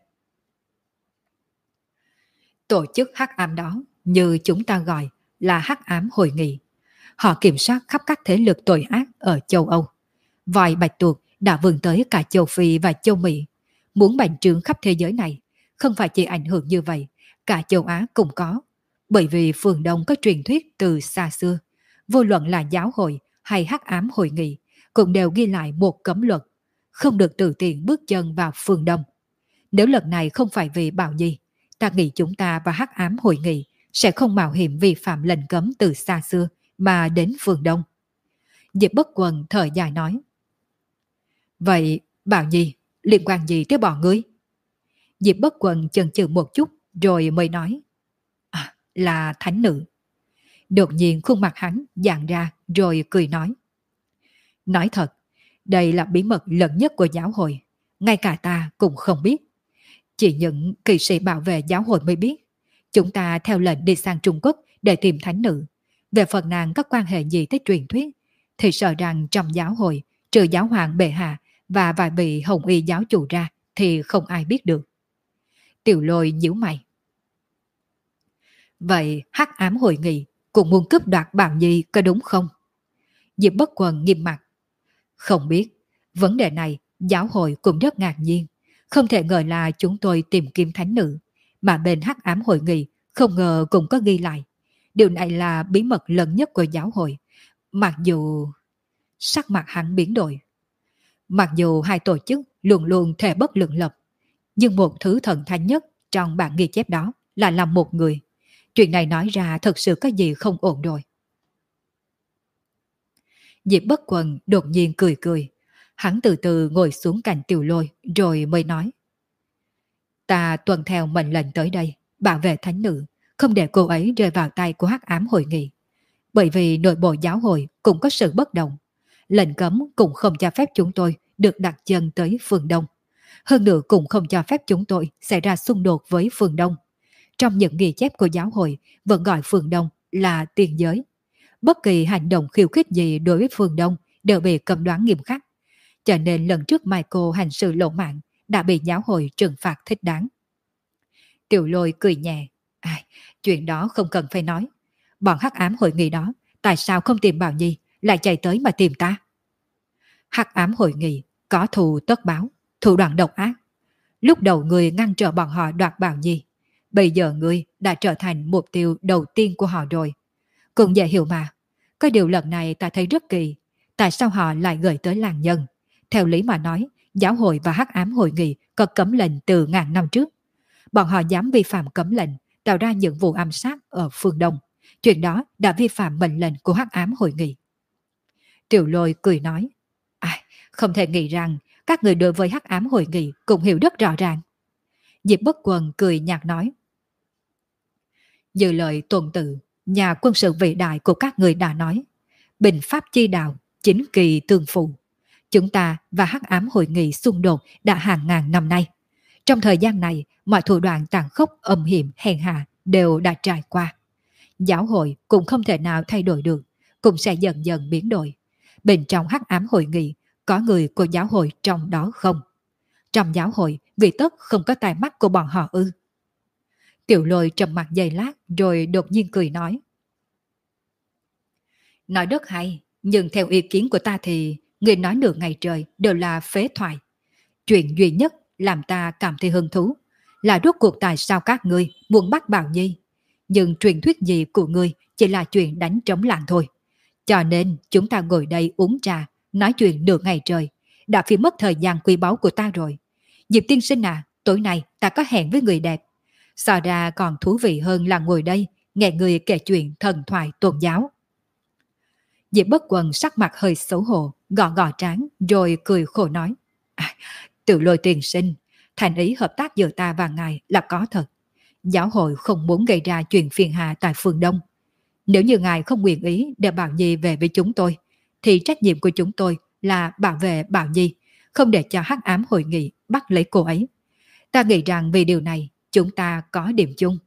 Tổ chức hắc ám đó, như chúng ta gọi là hắc ám hội nghị. Họ kiểm soát khắp các thế lực tội ác ở châu Âu. Vòi bạch tuộc đã vươn tới cả châu Phi và châu Mỹ, muốn bành trướng khắp thế giới này. Không phải chỉ ảnh hưởng như vậy, cả châu Á cũng có. Bởi vì phương Đông có truyền thuyết từ xa xưa, vô luận là giáo hội hay hắc ám hội nghị, cũng đều ghi lại một cấm luật, không được tự tiện bước chân vào phương Đông. Nếu lần này không phải vì Bảo Nhi, ta nghĩ chúng ta và hắc ám hội nghị sẽ không mạo hiểm vi phạm lệnh cấm từ xa xưa mà đến phương Đông. Diệp Bất Quần thở dài nói. Vậy Bảo Nhi liên quan gì tới bọn ngươi? Diệp Bất Quần chần chừ một chút rồi mới nói. À, là thánh nữ. Đột nhiên khuôn mặt hắn dạn ra rồi cười nói. Nói thật, đây là bí mật lớn nhất của giáo hội, ngay cả ta cũng không biết. Chỉ những kỵ sĩ bảo vệ giáo hội mới biết. Chúng ta theo lệnh đi sang Trung Quốc để tìm thánh nữ. Về phần nàng có quan hệ gì tới truyền thuyết, thì sợ rằng trong giáo hội, trừ giáo hoàng bệ hạ và vài vị hồng y giáo chủ ra, thì không ai biết được. Tiểu Lôi nhíu mày. Vậy hắc ám hội nghị cũng muốn cướp đoạt Bảo Nhi có đúng không? Diệp Bất Quần nghiêm mặt. Không biết, vấn đề này giáo hội cũng rất ngạc nhiên. Không thể ngờ là chúng tôi tìm kiếm thánh nữ, mà bên hắc ám hội nghị không ngờ cũng có ghi lại. Điều này là bí mật lớn nhất của giáo hội. Mặc dù... Sắc mặt hắn biến đổi. Mặc dù hai tổ chức luôn luôn thề bất lượng lập, nhưng một thứ thần thánh nhất trong bản ghi chép đó là làm một người. Chuyện này nói ra thật sự có gì không ổn rồi. Diệp Bất Quần đột nhiên cười cười. Hắn từ từ ngồi xuống cạnh Tiểu Lôi rồi mới nói. Ta tuân theo mệnh lệnh tới đây, bảo vệ thánh nữ, không để cô ấy rơi vào tay của hắc ám hội nghị. Bởi vì nội bộ giáo hội cũng có sự bất đồng. Lệnh cấm cũng không cho phép chúng tôi được đặt chân tới phương Đông. Hơn nữa cũng không cho phép chúng tôi xảy ra xung đột với phương Đông. Trong những ghi chép của giáo hội vẫn gọi phương Đông là tiền giới. Bất kỳ hành động khiêu khích gì đối với phương Đông đều bị cấm đoán nghiêm khắc. Cho nên lần trước Michael hành sự lỗ mãng đã bị giáo hội trừng phạt thích đáng. Tiểu Lôi cười nhẹ. Chuyện đó không cần phải nói. Bọn hắc ám hội nghị đó tại sao không tìm Bảo Nhi lại chạy tới mà tìm ta? Hắc ám hội nghị có thù tất báo, thủ đoạn độc ác. Lúc đầu người ngăn trở bọn họ đoạt Bảo Nhi, bây giờ người đã trở thành mục tiêu đầu tiên của họ rồi. Cũng dễ hiểu mà. Có điều lần này ta thấy rất kỳ. Tại sao họ lại gửi tới làng nhân? Theo lý mà nói, giáo hội và hắc ám hội nghị có cấm lệnh từ ngàn năm trước. Bọn họ dám vi phạm cấm lệnh, tạo ra những vụ ám sát ở phương Đông. Chuyện đó đã vi phạm mệnh lệnh của hắc ám hội nghị. Tiểu Lôi cười nói. Không thể nghĩ rằng các người đối với hắc ám hội nghị cũng hiểu rất rõ ràng. Diệp Bất Quần cười nhạt nói. Như lời tuần tự, nhà quân sự vĩ đại của các người đã nói, bình pháp chi đạo, chính kỳ tương phụ. Chúng ta và hắc ám hội nghị xung đột đã hàng ngàn năm nay. Trong thời gian này, mọi thủ đoạn tàn khốc, âm hiểm, hèn hạ đều đã trải qua. Giáo hội cũng không thể nào thay đổi được, cũng sẽ dần dần biến đổi. Bên trong hắc ám hội nghị, có người của giáo hội trong đó không? trong giáo hội vì tất không có tai mắt của bọn họ ư? Tiểu Lôi trầm mặt giây lát rồi đột nhiên cười nói. Nói rất hay, nhưng theo ý kiến của ta thì người nói nửa ngày trời đều là phế thoại. Chuyện duy nhất làm ta cảm thấy hứng thú là rốt cuộc tại sao các ngươi muốn bắt Bảo Nhi. Nhưng truyền thuyết gì của ngươi chỉ là chuyện đánh trống lảng thôi. Cho nên chúng ta ngồi đây uống trà, nói chuyện nửa ngày trời, đã phí mất thời gian quý báu của ta rồi. Diệp tiên sinh à, tối nay ta có hẹn với người đẹp. So ra còn thú vị hơn là ngồi đây nghe người kể chuyện thần thoại tôn giáo. Diệp Bất Quần sắc mặt hơi xấu hổ, gõ gõ trán rồi cười khổ nói. Tiểu Lôi tiền sinh, thành ý hợp tác giữa ta và ngài là có thật. Giáo hội không muốn gây ra chuyện phiền hà tại phương Đông. Nếu như ngài không nguyện ý để Bảo Nhi về với chúng tôi, thì trách nhiệm của chúng tôi là bảo vệ Bảo Nhi, không để cho hắc ám hội nghị bắt lấy cô ấy. Ta nghĩ rằng vì điều này, chúng ta có điểm chung.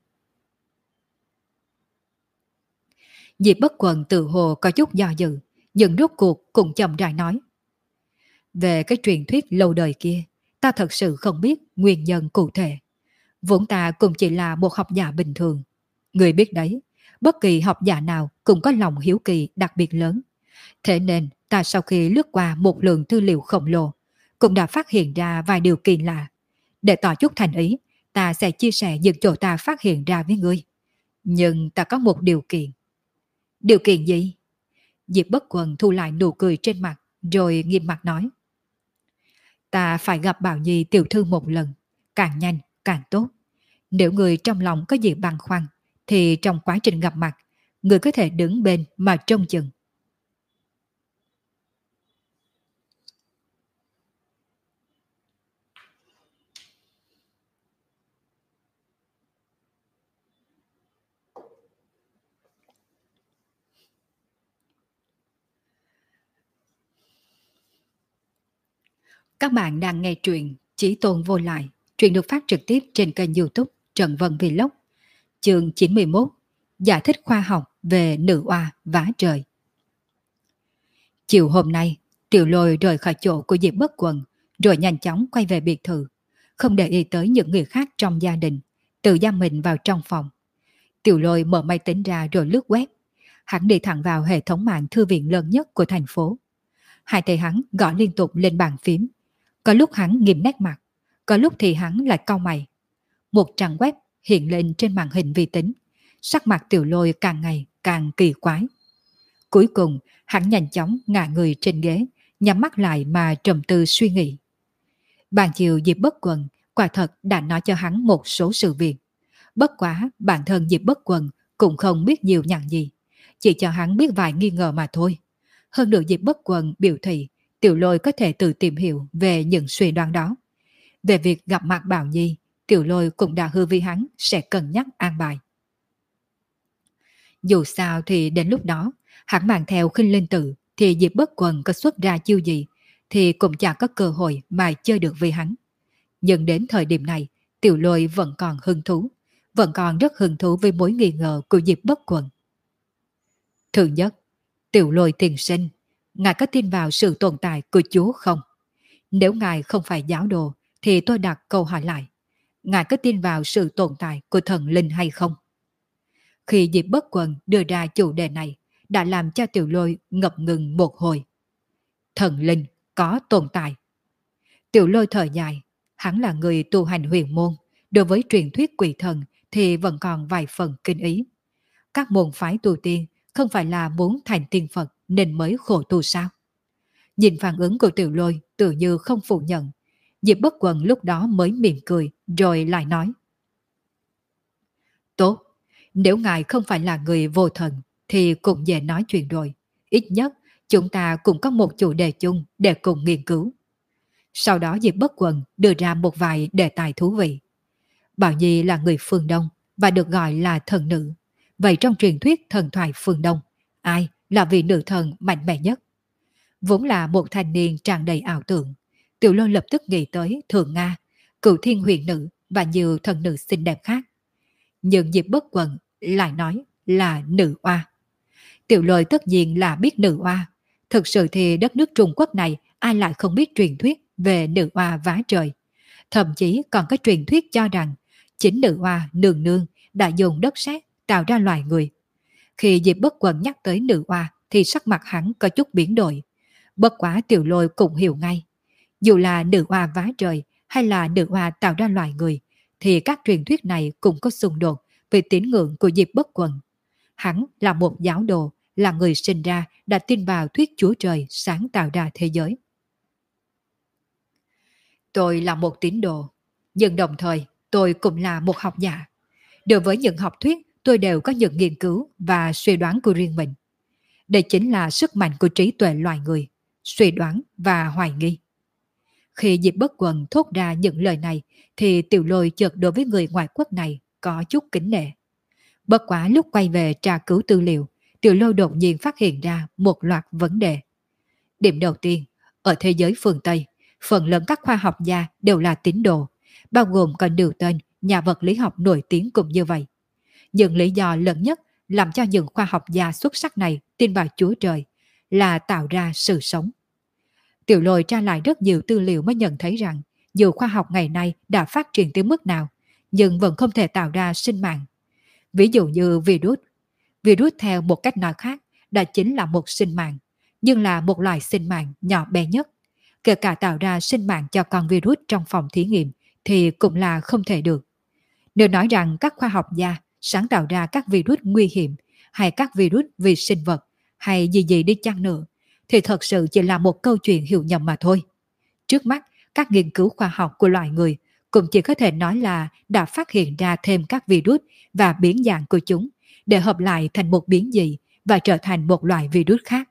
Diệp Bất Quần tự hồ có chút do dự, nhưng rốt cuộc cũng chậm rãi nói. Về cái truyền thuyết lâu đời kia, ta thật sự không biết nguyên nhân cụ thể. Vốn ta cũng chỉ là một học giả bình thường. Người biết đấy, bất kỳ học giả nào cũng có lòng hiếu kỳ đặc biệt lớn. Thế nên ta sau khi lướt qua một lượng tư liệu khổng lồ, cũng đã phát hiện ra vài điều kỳ lạ. Để tỏ chút thành ý, ta sẽ chia sẻ những chỗ ta phát hiện ra với ngươi. Nhưng ta có một điều kiện. Điều kiện gì? Diệp Bất Quần thu lại nụ cười trên mặt, rồi nghiêm mặt nói. Ta phải gặp Bảo Nhi tiểu thư một lần, càng nhanh càng tốt. Nếu người trong lòng có gì băn khoăn, thì trong quá trình gặp mặt, người có thể đứng bên mà trông chừng. Các bạn đang nghe truyện Chí Tôn Vô Lại. Truyện được phát trực tiếp trên kênh YouTube Trần Vân Vlog. Chương 91. Giải thích khoa học về nữ oa vá trời. Chiều hôm nay, Tiểu Lôi rời khỏi chỗ của Diệp Bất Quần, rồi nhanh chóng quay về biệt thự, không để ý tới những người khác trong gia đình, tự giam mình vào trong phòng. Tiểu Lôi mở máy tính ra rồi lướt web. Hắn đi thẳng vào hệ thống mạng thư viện lớn nhất của thành phố. Hai tay hắn gõ liên tục lên bàn phím. Có lúc hắn nghiêm nét mặt, có lúc thì hắn lại cau mày. Một trang web hiện lên trên màn hình vi tính. Sắc mặt Tiểu Lôi càng ngày càng kỳ quái. Cuối cùng, hắn nhanh chóng ngả người trên ghế, nhắm mắt lại mà trầm tư suy nghĩ. Ban chiều Diệp Bất Quần quả thật đã nói cho hắn một số sự việc. Bất quá bản thân Diệp Bất Quần cũng không biết nhiều nhằn gì, chỉ cho hắn biết vài nghi ngờ mà thôi. Hơn nữa Diệp Bất Quần biểu thị Tiểu Lôi có thể tự tìm hiểu về những suy đoán đó. Về việc gặp mặt Bảo Nhi, Tiểu Lôi cũng đã hứa với hắn sẽ cân nhắc an bài. Dù sao thì đến lúc đó, hắn mang theo Khinh Linh Tự thì Diệp Bất Quần có xuất ra chiêu gì thì cũng chẳng có cơ hội mà chơi được với hắn. Nhưng đến thời điểm này, Tiểu Lôi vẫn còn hứng thú, vẫn còn rất hứng thú với mối nghi ngờ của Diệp Bất Quần. Thứ nhất, Tiểu Lôi tiền sinh, ngài có tin vào sự tồn tại của Chúa không? Nếu ngài không phải giáo đồ, thì tôi đặt câu hỏi lại. Ngài có tin vào sự tồn tại của thần linh hay không? Khi Diệp Bất Quần đưa ra chủ đề này, đã làm cho Tiểu Lôi ngập ngừng một hồi. Thần linh có tồn tại. Tiểu Lôi thở dài, hắn là người tu hành huyền môn, đối với truyền thuyết quỷ thần thì vẫn còn vài phần kinh ý. Các môn phái tu tiên không phải là muốn thành tiên Phật nên mới khổ tu sao? Nhìn phản ứng của Tiểu Lôi tự như không phủ nhận. Diệp Bất Quần lúc đó mới mỉm cười rồi lại nói. Tốt, nếu ngài không phải là người vô thần thì cũng dễ nói chuyện rồi. Ít nhất chúng ta cũng có một chủ đề chung để cùng nghiên cứu. Sau đó Diệp Bất Quần đưa ra một vài đề tài thú vị. Bảo Nhi là người phương Đông và được gọi là thần nữ. Vậy trong truyền thuyết thần thoại phương Đông, ai là vị nữ thần mạnh mẽ nhất? Vốn là một thanh niên tràn đầy ảo tưởng, Tiểu Lôi lập tức nghĩ tới Thượng Nga, Cửu Thiên Huyền Nữ và nhiều thần nữ xinh đẹp khác. Nhưng Diệp Bất Quần lại nói là nữ oa. Tiểu Lôi tất nhiên là biết nữ oa. Thực sự thì đất nước Trung Quốc này ai lại không biết truyền thuyết về nữ oa vá trời. Thậm chí còn có truyền thuyết cho rằng chính nữ oa nương nương đã dùng đất sét tạo ra loài người. Khi Diệp Bất Quần nhắc tới nữ oa thì sắc mặt hắn có chút biến đổi. Bất quá Tiểu Lôi cũng hiểu ngay. Dù là nữ oa vá trời hay là nữ oa tạo ra loài người, thì các truyền thuyết này cũng có xung đột về tín ngưỡng của Diệp Bất Quần. Hắn là một giáo đồ, là người sinh ra đã tin vào thuyết Chúa Trời sáng tạo ra thế giới. Tôi là một tín đồ, nhưng đồng thời tôi cũng là một học giả. Đối với những học thuyết, tôi đều có những nghiên cứu và suy đoán của riêng mình. Đây chính là sức mạnh của trí tuệ loài người, suy đoán và hoài nghi. Khi Diệp Bất Quần thốt ra những lời này, thì Tiểu Lôi chợt đối với người ngoại quốc này có chút kính nể. Bất quá lúc quay về tra cứu tư liệu, Tiểu Lôi đột nhiên phát hiện ra một loạt vấn đề. Điểm đầu tiên, ở thế giới phương Tây, phần lớn các khoa học gia đều là tín đồ, bao gồm cả Newton, nhà vật lý học nổi tiếng cũng như vậy. Nhưng lý do lớn nhất làm cho những khoa học gia xuất sắc này tin vào Chúa Trời là tạo ra sự sống. Tiểu Lôi tra lại rất nhiều tư liệu mới nhận thấy rằng dù khoa học ngày nay đã phát triển tới mức nào, nhưng vẫn không thể tạo ra sinh mạng. Ví dụ như virus. Virus theo một cách nói khác đã chính là một sinh mạng, nhưng là một loài sinh mạng nhỏ bé nhất. Kể cả tạo ra sinh mạng cho con virus trong phòng thí nghiệm thì cũng là không thể được. Nếu nói rằng các khoa học gia sáng tạo ra các virus nguy hiểm hay các virus vi sinh vật hay gì gì đi chăng nữa, thì thật sự chỉ là một câu chuyện hiểu nhầm mà thôi. Trước mắt, các nghiên cứu khoa học của loài người cũng chỉ có thể nói là đã phát hiện ra thêm các virus và biến dạng của chúng để hợp lại thành một biến dị và trở thành một loại virus khác.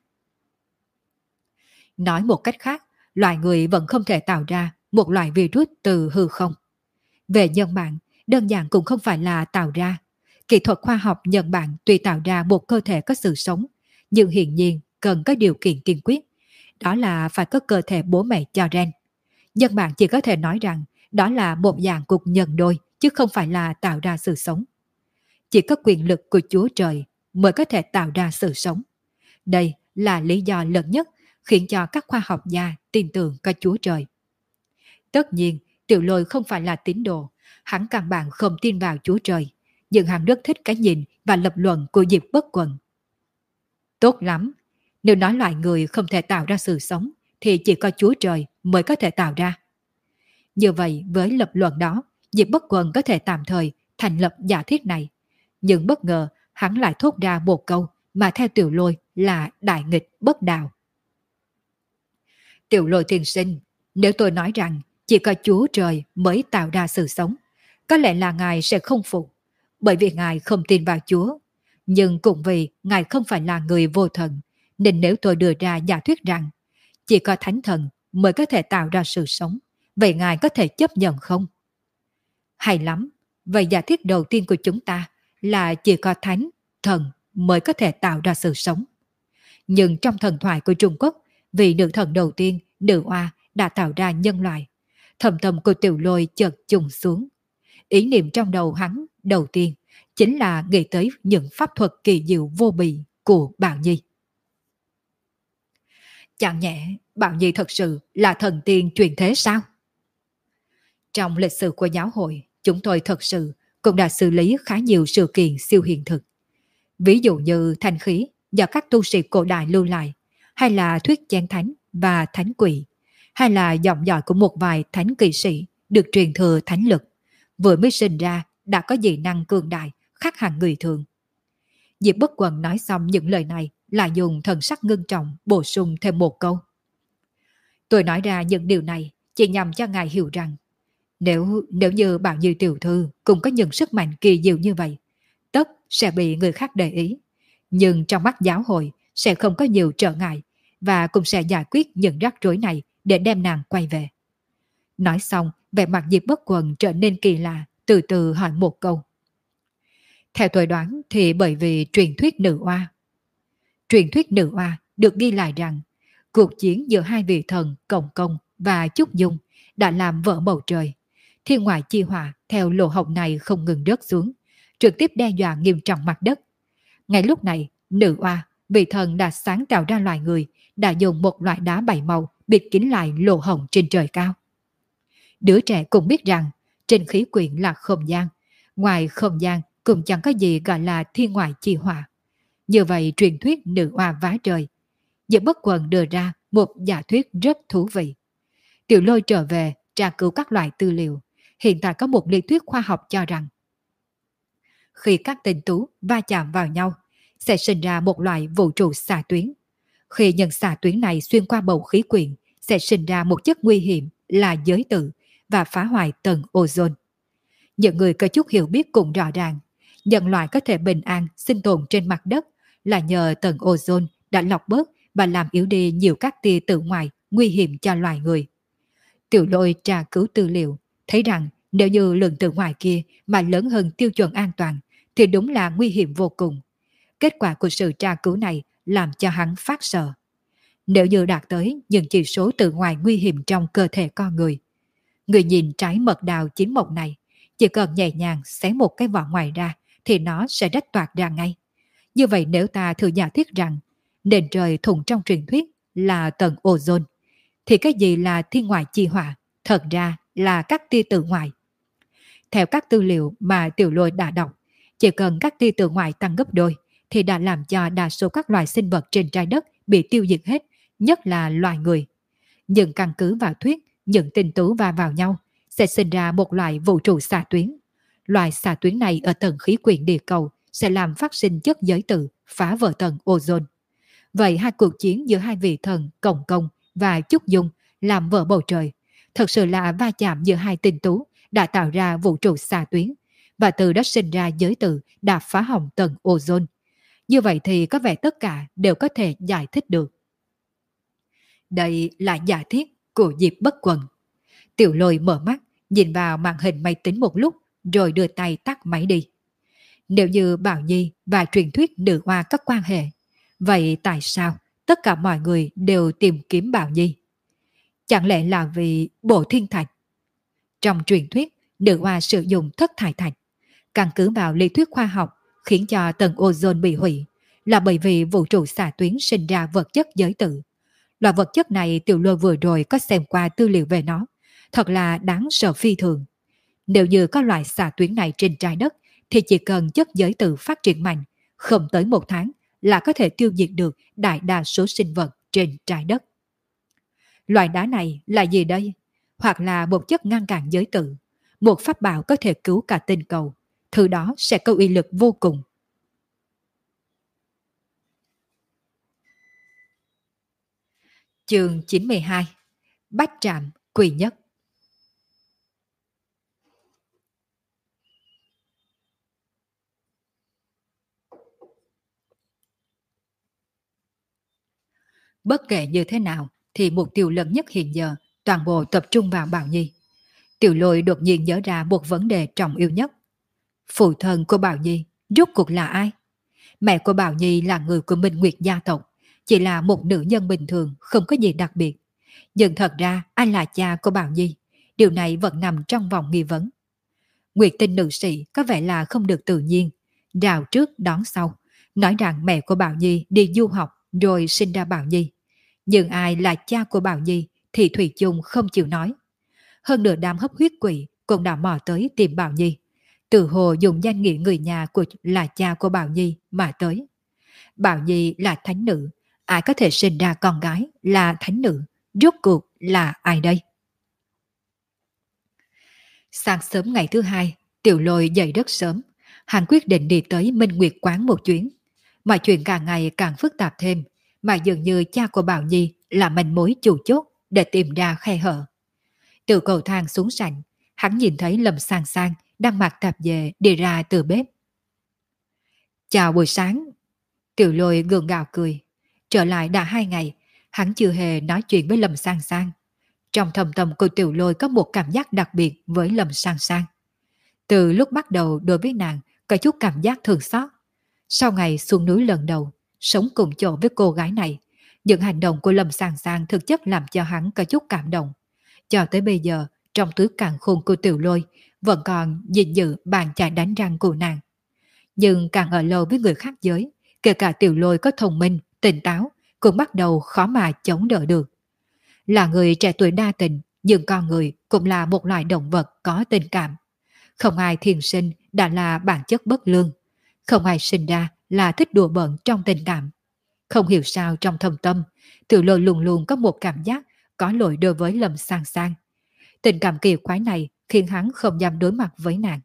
Nói một cách khác, loài người vẫn không thể tạo ra một loại virus từ hư không. Về nhân bản, đơn giản cũng không phải là tạo ra. Kỹ thuật khoa học nhân bản tuy tạo ra một cơ thể có sự sống, nhưng hiển nhiên cần có điều kiện tiên quyết. Đó là phải có cơ thể bố mẹ cho gen. Nhân bản chỉ có thể nói rằng đó là một dạng cục nhân đôi, chứ không phải là tạo ra sự sống. Chỉ có quyền lực của Chúa Trời mới có thể tạo ra sự sống. Đây là lý do lớn nhất khiến cho các khoa học gia tin tưởng có Chúa Trời. Tất nhiên, Tiểu Lôi không phải là tín đồ, hắn căn bản không tin vào Chúa Trời, nhưng hắn rất thích cái nhìn và lập luận của Diệp Bất Quần. Tốt lắm, nếu nói loài người không thể tạo ra sự sống, thì chỉ có Chúa Trời mới có thể tạo ra. Như vậy, với lập luận đó, Diệp Bất Quần có thể tạm thời thành lập giả thiết này. Nhưng bất ngờ, hắn lại thốt ra một câu mà theo Tiểu Lôi là đại nghịch bất đạo. Tiểu Lôi tiên sinh, nếu tôi nói rằng chỉ có Chúa Trời mới tạo ra sự sống, có lẽ là Ngài sẽ không phục, bởi vì Ngài không tin vào Chúa. Nhưng cũng vì Ngài không phải là người vô thần, nên nếu tôi đưa ra giả thuyết rằng chỉ có Thánh Thần mới có thể tạo ra sự sống, vậy Ngài có thể chấp nhận không? Hay lắm, vậy giả thiết đầu tiên của chúng ta là chỉ có Thánh Thần mới có thể tạo ra sự sống. Nhưng trong thần thoại của Trung Quốc, vị nữ thần đầu tiên, nữ oa, đã tạo ra nhân loại. Thầm tâm của Tiểu Lôi chợt trùng xuống. Ý niệm trong đầu hắn đầu tiên chính là nghĩ tới những pháp thuật kỳ diệu vô bì của Bảo Nhi. Chẳng nhẽ Bảo Nhi thật sự là thần tiên truyền thế sao? Trong lịch sử của giáo hội, chúng tôi thật sự cũng đã xử lý khá nhiều sự kiện siêu hiện thực. Ví dụ như thanh khí do các tu sĩ cổ đại lưu lại, hay là thuyết chén thánh và thánh quỷ, hay là giọng dõi của một vài thánh kỵ sĩ được truyền thừa thánh lực, vừa mới sinh ra đã có dị năng cường đại khác hẳn người thường. Diệp Bất Quần nói xong những lời này lại dùng thần sắc ngưng trọng bổ sung thêm một câu. Tôi nói ra những điều này chỉ nhằm cho ngài hiểu rằng nếu như Bảo Như tiểu thư cũng có những sức mạnh kỳ diệu như vậy, tất sẽ bị người khác để ý. Nhưng trong mắt giáo hội sẽ không có nhiều trở ngại và cũng sẽ giải quyết những rắc rối này để đem nàng quay về. Nói xong, vẻ mặt Diệp Bất Quần trở nên kỳ lạ, từ từ hỏi một câu. Theo tôi đoán thì bởi vì truyền thuyết nữ oa. Truyền thuyết nữ oa được ghi lại rằng cuộc chiến giữa hai vị thần Cộng Công và Chúc Dung đã làm vỡ bầu trời. Thiên ngoại chi hỏa theo lỗ hổng này không ngừng rớt xuống, trực tiếp đe dọa nghiêm trọng mặt đất. Ngay lúc này, nữ oa, vị thần đã sáng tạo ra loài người, đã dùng một loại đá bảy màu bịt kín lại lỗ hổng trên trời cao. Đứa trẻ cũng biết rằng trên khí quyển là không gian, ngoài không gian cũng chẳng có gì gọi là thiên ngoại chi hỏa. Như vậy truyền thuyết nữ oa vá trời. Diệp Bất Quần đưa ra một giả thuyết rất thú vị. Tiểu Lôi trở về tra cứu các loại tư liệu. Hiện tại có một lý thuyết khoa học cho rằng khi các tinh tú va chạm vào nhau sẽ sinh ra một loại vũ trụ xạ tuyến. Khi những xạ tuyến này xuyên qua bầu khí quyển sẽ sinh ra một chất nguy hiểm là giới tử và phá hoại tầng ozone. Những người có chút hiểu biết cũng rõ ràng, nhân loại có thể bình an sinh tồn trên mặt đất là nhờ tầng ozone đã lọc bớt và làm yếu đi nhiều các tia tử ngoại nguy hiểm cho loài người. Tiểu Lôi tra cứu tư liệu, thấy rằng nếu như lượng tử ngoại kia mà lớn hơn tiêu chuẩn an toàn thì đúng là nguy hiểm vô cùng. Kết quả của sự tra cứu này làm cho hắn phát sợ. Nếu như đạt tới những chỉ số tử ngoại nguy hiểm trong cơ thể con người, người nhìn trái mật đào chín mộc này, chỉ cần nhẹ nhàng xé một cái vỏ ngoài ra thì nó sẽ rách toạc ra ngay. Như vậy nếu ta thử giả thiết rằng nền trời thùng trong truyền thuyết là tầng ozone, thì cái gì là thiên ngoại chi hỏa thật ra là các tia tử ngoại. Theo các tư liệu mà Tiểu Lôi đã đọc, chỉ cần các tia tử ngoại tăng gấp đôi thì đã làm cho đa số các loài sinh vật trên trái đất bị tiêu diệt hết, nhất là loài người. Nhưng căn cứ vào thuyết những tinh tú va vào nhau sẽ sinh ra một loại vũ trụ xạ tuyến. Loại xạ tuyến này ở tầng khí quyển địa cầu sẽ làm phát sinh chất giới tử, phá vỡ tầng ozone. Vậy hai cuộc chiến giữa hai vị thần Cổng Công và Chúc Dung làm vỡ bầu trời, thật sự là va chạm giữa hai tinh tú đã tạo ra vũ trụ xạ tuyến, và từ đó sinh ra giới tử đã phá hỏng tầng ozone. Như vậy thì có vẻ tất cả đều có thể giải thích được. Đây là giả thiết của Diệp Bất Quần. Tiểu Lôi mở mắt, nhìn vào màn hình máy tính một lúc, rồi đưa tay tắt máy đi. Nếu như Bảo Nhi và truyền thuyết nữ oa có quan hệ, vậy tại sao tất cả mọi người đều tìm kiếm Bảo Nhi? Chẳng lẽ là vì bộ thiên thạch? Trong truyền thuyết, nữ oa sử dụng thất thải thạch. Căn cứ vào lý thuyết khoa học khiến cho tầng ozone bị hủy là bởi vì vũ trụ xạ tuyến sinh ra vật chất giới tử. Loại vật chất này Tiểu Lôi vừa rồi có xem qua tư liệu về nó, thật là đáng sợ phi thường. Nếu như có loại xạ tuyến này trên trái đất thì chỉ cần chất giới tử phát triển mạnh, không tới 1 tháng là có thể tiêu diệt được đại đa số sinh vật trên trái đất. Loại đá này là gì đây? Hoặc là một chất ngăn cản giới tử, một pháp bảo có thể cứu cả tinh cầu. Thứ đó sẽ có uy lực vô cùng. Chương 92. Bách trạm quỷ nhất. Bất kể như thế nào thì mục tiêu lớn nhất hiện giờ toàn bộ tập trung vào Bảo Nhi. Tiểu Lôi đột nhiên nhớ ra một vấn đề trọng yếu nhất. Phụ thân của Bảo Nhi rốt cuộc là ai? Mẹ của Bảo Nhi là người của Minh Nguyệt gia tộc, chỉ là một nữ nhân bình thường, không có gì đặc biệt. Nhưng thật ra ai là cha của Bảo Nhi? Điều này vẫn nằm trong vòng nghi vấn. Nguyệt Tinh nữ sĩ có vẻ là không được tự nhiên, rào trước đón sau, nói rằng mẹ của Bảo Nhi đi du học rồi sinh ra Bảo Nhi. Nhưng ai là cha của Bảo Nhi thì Thủy chung không chịu nói. Hơn nữa đám hấp huyết quỷ cũng đã mò tới tìm Bảo Nhi. Từ hồ dùng danh nghĩa người nhà của là cha của Bảo Nhi mà tới. Bảo Nhi là thánh nữ, ai có thể sinh ra con gái là thánh nữ, rốt cuộc là ai đây? Sáng sớm ngày thứ hai, Tiểu Lôi dậy rất sớm. Hắn quyết định đi tới Minh Nguyệt quán một chuyến. Mọi chuyện càng ngày càng phức tạp thêm, mà dường như cha của Bảo Nhi là manh mối chủ chốt để tìm ra khe hở. Từ cầu thang xuống sảnh, hắn nhìn thấy Lâm Sang Sang đang mặc tạp dề đi ra từ bếp. Chào buổi sáng. Tiểu Lôi gượng gạo cười. Trở lại đã 2 ngày, hắn chưa hề nói chuyện với Lâm Sang Sang. Trong thâm tâm của Tiểu Lôi có một cảm giác đặc biệt với Lâm Sang Sang. Từ lúc bắt đầu đối với nàng có chút cảm giác thương xót. Sau ngày xuống núi lần đầu, sống cùng chỗ với cô gái này, những hành động của Lâm Sang Sang thực chất làm cho hắn có chút cảm động. Cho tới bây giờ, trong túi càn khôn của Tiểu Lôi vẫn còn gìn giữ bàn chải đánh răng của nàng. Nhưng càng ở lâu với người khác giới, kể cả Tiểu Lôi có thông minh, tỉnh táo, cũng bắt đầu khó mà chống đỡ được. Là người trẻ tuổi đa tình, nhưng con người cũng là một loài động vật có tình cảm. Không ai thiên sinh đã là bản chất bất lương. Không ai sinh ra là thích đùa bỡn trong tình cảm. Không hiểu sao trong thâm tâm, Tiểu Lôi luôn luôn có một cảm giác có lỗi đối với Lâm Sang Sang. Tình cảm kỳ quái này khiến hắn không dám đối mặt với nàng.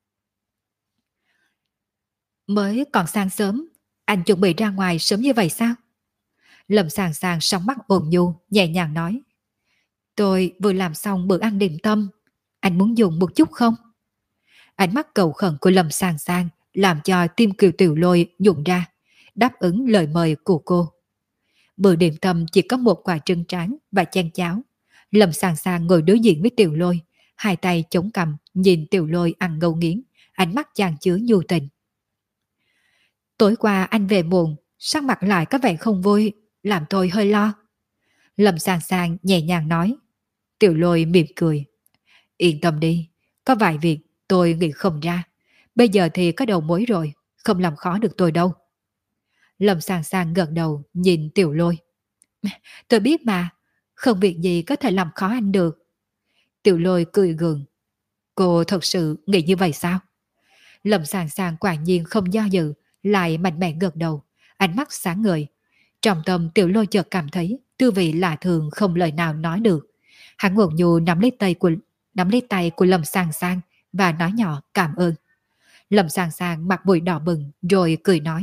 Mới còn sáng sớm, anh chuẩn bị ra ngoài sớm như vậy sao? Lâm Sang Sang sóng mắt ôn nhu, nhẹ nhàng nói. Tôi vừa làm xong bữa ăn điểm tâm, anh muốn dùng một chút không? Ánh mắt cầu khẩn của Lâm Sang Sang làm cho tim Kiều Tiểu Lôi nhũn ra, đáp ứng lời mời của cô. Bữa điểm tâm chỉ có một quả trứng tráng và chan cháo. Lâm Sang Sang ngồi đối diện với Tiểu Lôi, hai tay chống cằm nhìn Tiểu Lôi ăn ngấu nghiến, ánh mắt chan chứa nhu tình. Tối qua anh về muộn, sắc mặt lại có vẻ không vui, làm tôi hơi lo. Lâm Sang Sang nhẹ nhàng nói. Tiểu Lôi mỉm cười. Yên tâm đi, có vài việc tôi nghĩ không ra. Bây giờ thì có đầu mối rồi, không làm khó được tôi đâu. Lâm Sang Sang gật đầu nhìn Tiểu Lôi. Tôi biết mà, không việc gì có thể làm khó anh được. Tiểu Lôi cười gượng. Cô thật sự nghĩ như vậy sao? Lâm Sang Sang quả nhiên không do dự, lại mạnh mẽ gật đầu, ánh mắt sáng ngời. Trong tâm Tiểu Lôi chợt cảm thấy tư vị lạ thường không lời nào nói được. Hắn ôn nhu nắm lấy tay của Lâm Sang Sang và nói nhỏ cảm ơn. Lâm Sang Sang mặt mũi đỏ bừng rồi cười nói.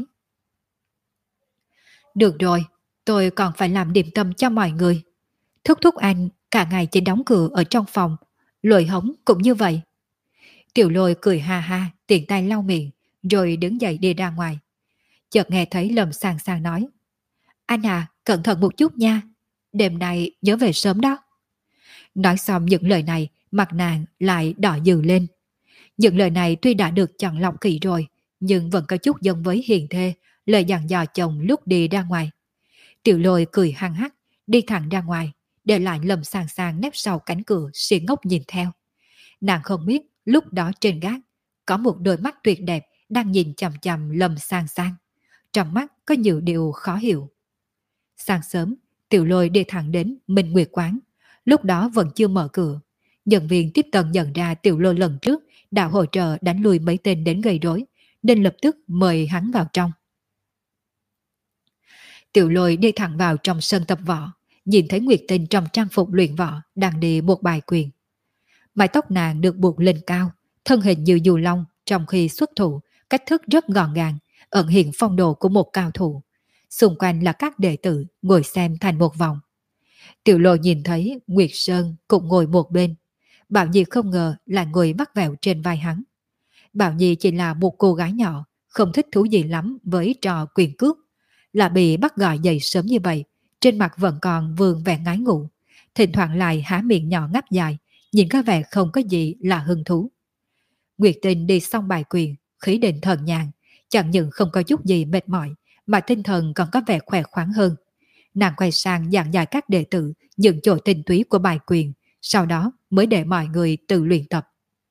Được rồi, tôi còn phải làm điểm tâm cho mọi người. Thúc thúc anh cả ngày chỉ đóng cửa ở trong phòng, Lôi Hống cũng như vậy. Tiểu Lôi cười ha ha, tiện tay lau miệng, rồi đứng dậy đi ra ngoài. Chợt nghe thấy Lâm Sang Sang nói. Anh à, cẩn thận một chút nha, đêm nay nhớ về sớm đó. Nói xong những lời này, mặt nàng lại đỏ dừ lên. Những lời này tuy đã được chọn lọc kỹ rồi, nhưng vẫn có chút giống với hiền thê, lời dặn dò chồng lúc đi ra ngoài. Tiểu Lôi cười hăng hắc, đi thẳng ra ngoài, để lại Lâm Sang Sang nép sau cánh cửa si ngốc nhìn theo. Nàng không biết lúc đó trên gác có một đôi mắt tuyệt đẹp đang nhìn chằm chằm Lâm Sang Sang. Trong mắt có nhiều điều khó hiểu. Sáng sớm, Tiểu Lôi đi thẳng đến Minh Nguyệt Quán. Lúc đó vẫn chưa mở cửa. Nhân viên tiếp tân nhận ra Tiểu Lôi lần trước đã hỗ trợ đánh lùi mấy tên đến gây rối, nên lập tức mời hắn vào trong. Tiểu Lôi đi thẳng vào trong sân tập võ, nhìn thấy Nguyệt Tinh trong trang phục luyện võ đang đi một bài quyền. Mái tóc nàng được buộc lên cao, thân hình như dù long trong khi xuất thủ, cách thức rất gọn gàng, ẩn hiện phong độ của một cao thủ. Xung quanh là các đệ tử ngồi xem thành một vòng. Tiểu Lôi nhìn thấy Nguyệt Sơn cũng ngồi một bên. Bảo Nhi không ngờ lại ngồi vắt vẹo trên vai hắn. Bảo Nhi chỉ là một cô gái nhỏ, không thích thú gì lắm với trò quyền cước. Là bị bắt gọi dậy sớm như vậy, trên mặt vẫn còn vương vẻ ngái ngủ. Thỉnh thoảng lại há miệng nhỏ ngáp dài, nhìn có vẻ không có gì là hứng thú. Nguyệt Tinh đi xong bài quyền, khí định thần nhàn, chẳng những không có chút gì mệt mỏi, mà tinh thần còn có vẻ khỏe khoắn hơn. Nàng quay sang giảng dạy các đệ tử những chỗ tinh túy của bài quyền, sau đó mới để mọi người tự luyện tập.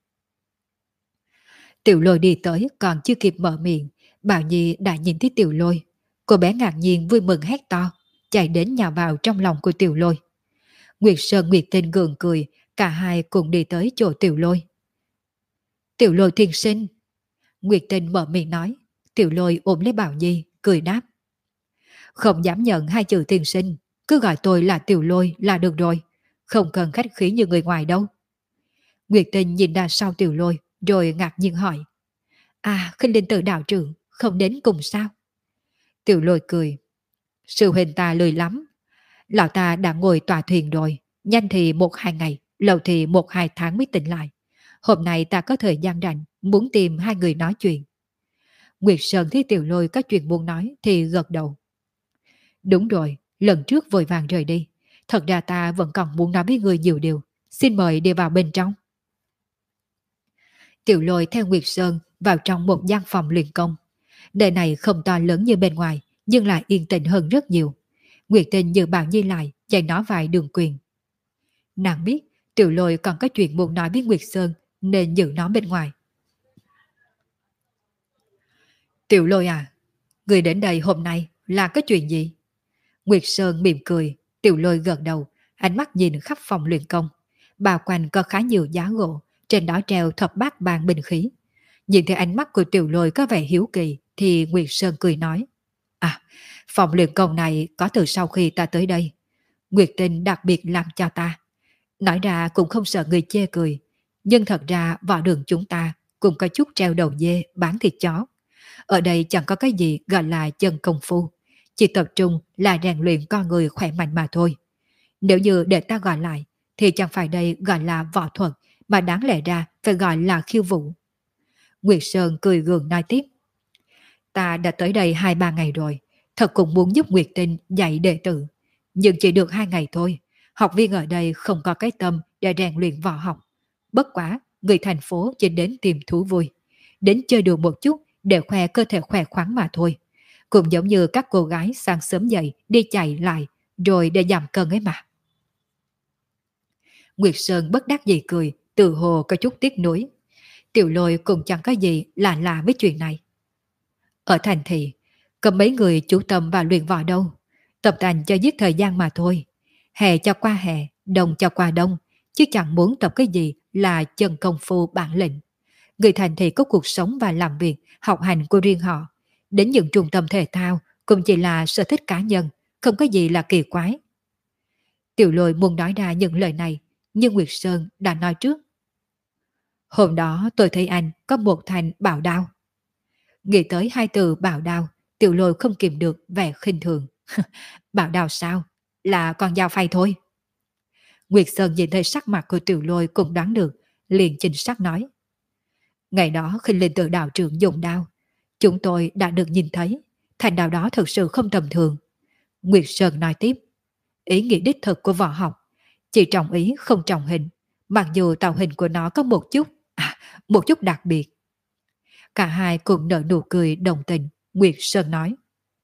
Tiểu Lôi đi tới còn chưa kịp mở miệng, Bảo Nhi đã nhìn thấy Tiểu Lôi. Cô bé ngạc nhiên vui mừng hét to, chạy đến nhào vào trong lòng của Tiểu Lôi. Nguyệt Sơn Nguyệt Tinh gượng cười, cả hai cùng đi tới chỗ Tiểu Lôi. Tiểu Lôi thiên sinh. Nguyệt Tinh mở miệng nói. Tiểu Lôi ôm lấy Bảo Nhi, cười đáp. Không dám nhận hai chữ thiên sinh, cứ gọi tôi là Tiểu Lôi là được rồi, không cần khách khí như người ngoài đâu. Nguyệt Tinh nhìn ra sau Tiểu Lôi, rồi ngạc nhiên hỏi. À, Khinh Linh Tử đạo trưởng, không đến cùng sao? Tiểu Lôi cười. Sư huynh ta lười lắm. Lão ta đã ngồi tòa thuyền rồi, nhanh thì 1-2 ngày, lâu thì 1-2 tháng mới tỉnh lại. Hôm nay ta có thời gian rảnh, muốn tìm hai người nói chuyện. Nguyệt Sơn thấy Tiểu Lôi có chuyện muốn nói thì gật đầu. Đúng rồi, lần trước vội vàng rời đi. Thật ra ta vẫn còn muốn nói với người nhiều điều. Xin mời đi vào bên trong. Tiểu Lôi theo Nguyệt Sơn vào trong một gian phòng luyện công. Nơi này không to lớn như bên ngoài, nhưng lại yên tĩnh hơn rất nhiều. Nguyệt Tinh giữ Bảo Nhi lại, dạy nó vài đường quyền. Nàng biết Tiểu Lôi còn có chuyện muốn nói với Nguyệt Sơn, nên giữ nó bên ngoài. Tiểu Lôi à, người đến đây hôm nay là có chuyện gì? Nguyệt Sơn mỉm cười, Tiểu Lôi gật đầu, ánh mắt nhìn khắp phòng luyện công. bao quanh có khá nhiều giá gỗ, trên đó treo thập bát bàn binh khí. Nhìn thấy ánh mắt của Tiểu Lôi có vẻ hiếu kỳ thì Nguyệt Sơn cười nói: À, phòng luyện công này có từ sau khi ta tới đây. Nguyệt Tinh đặc biệt làm cho ta. Nói ra cũng không sợ người chê cười, nhưng thật ra võ đường chúng ta cũng có chút treo đầu dê bán thịt chó. Ở đây chẳng có cái gì gọi là chân công phu, chỉ tập trung là rèn luyện con người khỏe mạnh mà thôi. Nếu như để ta gọi lại, thì chẳng phải đây gọi là võ thuật, mà đáng lẽ ra phải gọi là khiêu vũ. Nguyệt Sơn cười gượng nói tiếp: Ta đã tới đây 2-3 ngày rồi, thật cũng muốn giúp Nguyệt Tinh dạy đệ tử. Nhưng chỉ được 2 ngày thôi, học viên ở đây không có cái tâm để rèn luyện võ học. Bất quá, người thành phố chỉ đến tìm thú vui, đến chơi đùa một chút để khoe cơ thể khỏe khoắn mà thôi. Cũng giống như các cô gái sáng sớm dậy đi chạy lại rồi để giảm cân ấy mà. Nguyệt Sơn bất đắc dĩ cười, tự hồ có chút tiếc nuối. Tiểu Lôi cũng chẳng có gì lạ lạ với chuyện này. Ở thành thị, có mấy người chú tâm vào luyện võ đâu. Tập tành cho giết thời gian mà thôi. Hè cho qua hè, đông cho qua đông, chứ chẳng muốn tập cái gì là chân công phu bản lĩnh. Người thành thị có cuộc sống và làm việc, học hành của riêng họ. Đến những trung tâm thể thao cũng chỉ là sở thích cá nhân, không có gì là kỳ quái. Tiểu Lôi muốn nói ra những lời này, nhưng Nguyệt Sơn đã nói trước. Hôm đó tôi thấy anh có một thanh bảo đao. Nghĩ tới 2 từ bảo đao, Tiểu Lôi không kìm được vẻ khinh thường. Bảo đao sao? Là con dao phay thôi. Nguyệt Sơn nhìn thấy sắc mặt của Tiểu Lôi cũng đoán được, liền chính xác nói. Ngày đó khi lên tự đạo trưởng dùng đao, chúng tôi đã được nhìn thấy, thanh đao đó thực sự không tầm thường. Nguyệt Sơn nói tiếp, ý nghĩa đích thực của võ học, chỉ trọng ý không trọng hình, mặc dù tạo hình của nó có một chút đặc biệt. Cả hai cùng nở nụ cười đồng tình. Nguyệt Sơn nói,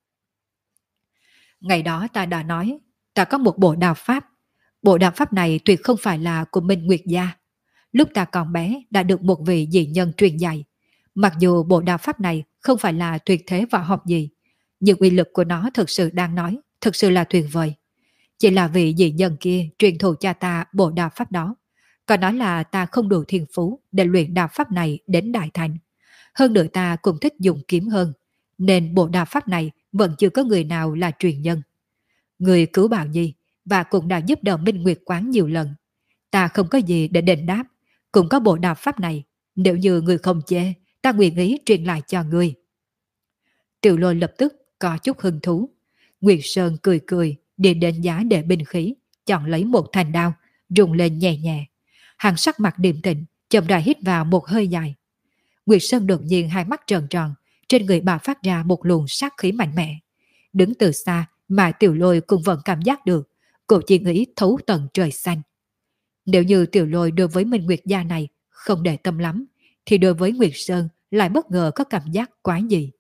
ngày đó ta đã nói, ta có một bộ đao pháp. Bộ đao pháp này tuyệt không phải là của Minh Nguyệt gia. Lúc ta còn bé đã được một vị dị nhân truyền dạy. Mặc dù bộ đao pháp này không phải là tuyệt thế võ học gì, nhưng uy lực của nó thực sự đang nói, thực sự là tuyệt vời. Chỉ là vị dị nhân kia truyền thụ cho ta bộ đao pháp đó. Còn nói là ta không đủ thiên phú để luyện đao pháp này đến đại thành. Hơn nữa ta cũng thích dùng kiếm hơn, nên bộ đao pháp này vẫn chưa có người nào là truyền nhân. Người cứu Bảo Nhi và cũng đã giúp đỡ Minh Nguyệt Quán nhiều lần. Ta không có gì để đền đáp, cũng có bộ đao pháp này. Nếu như người không chê, ta nguyện ý truyền lại cho người. Tiểu Lôi lập tức có chút hứng thú. Nguyệt Sơn cười cười, đi đến giá để binh khí, chọn lấy một thanh đao, rung lên nhẹ nhẹ. Hắn sắc mặt điềm tĩnh, chậm rãi hít vào một hơi dài. Nguyệt Sơn đột nhiên hai mắt tròn tròn, trên người bà phát ra một luồng sát khí mạnh mẽ. Đứng từ xa mà Tiểu Lôi cũng vẫn cảm giác được, cô chỉ nghĩ thấu tận trời xanh. Nếu như Tiểu Lôi đối với Minh Nguyệt gia này không để tâm lắm, thì đối với Nguyệt Sơn lại bất ngờ có cảm giác quái dị.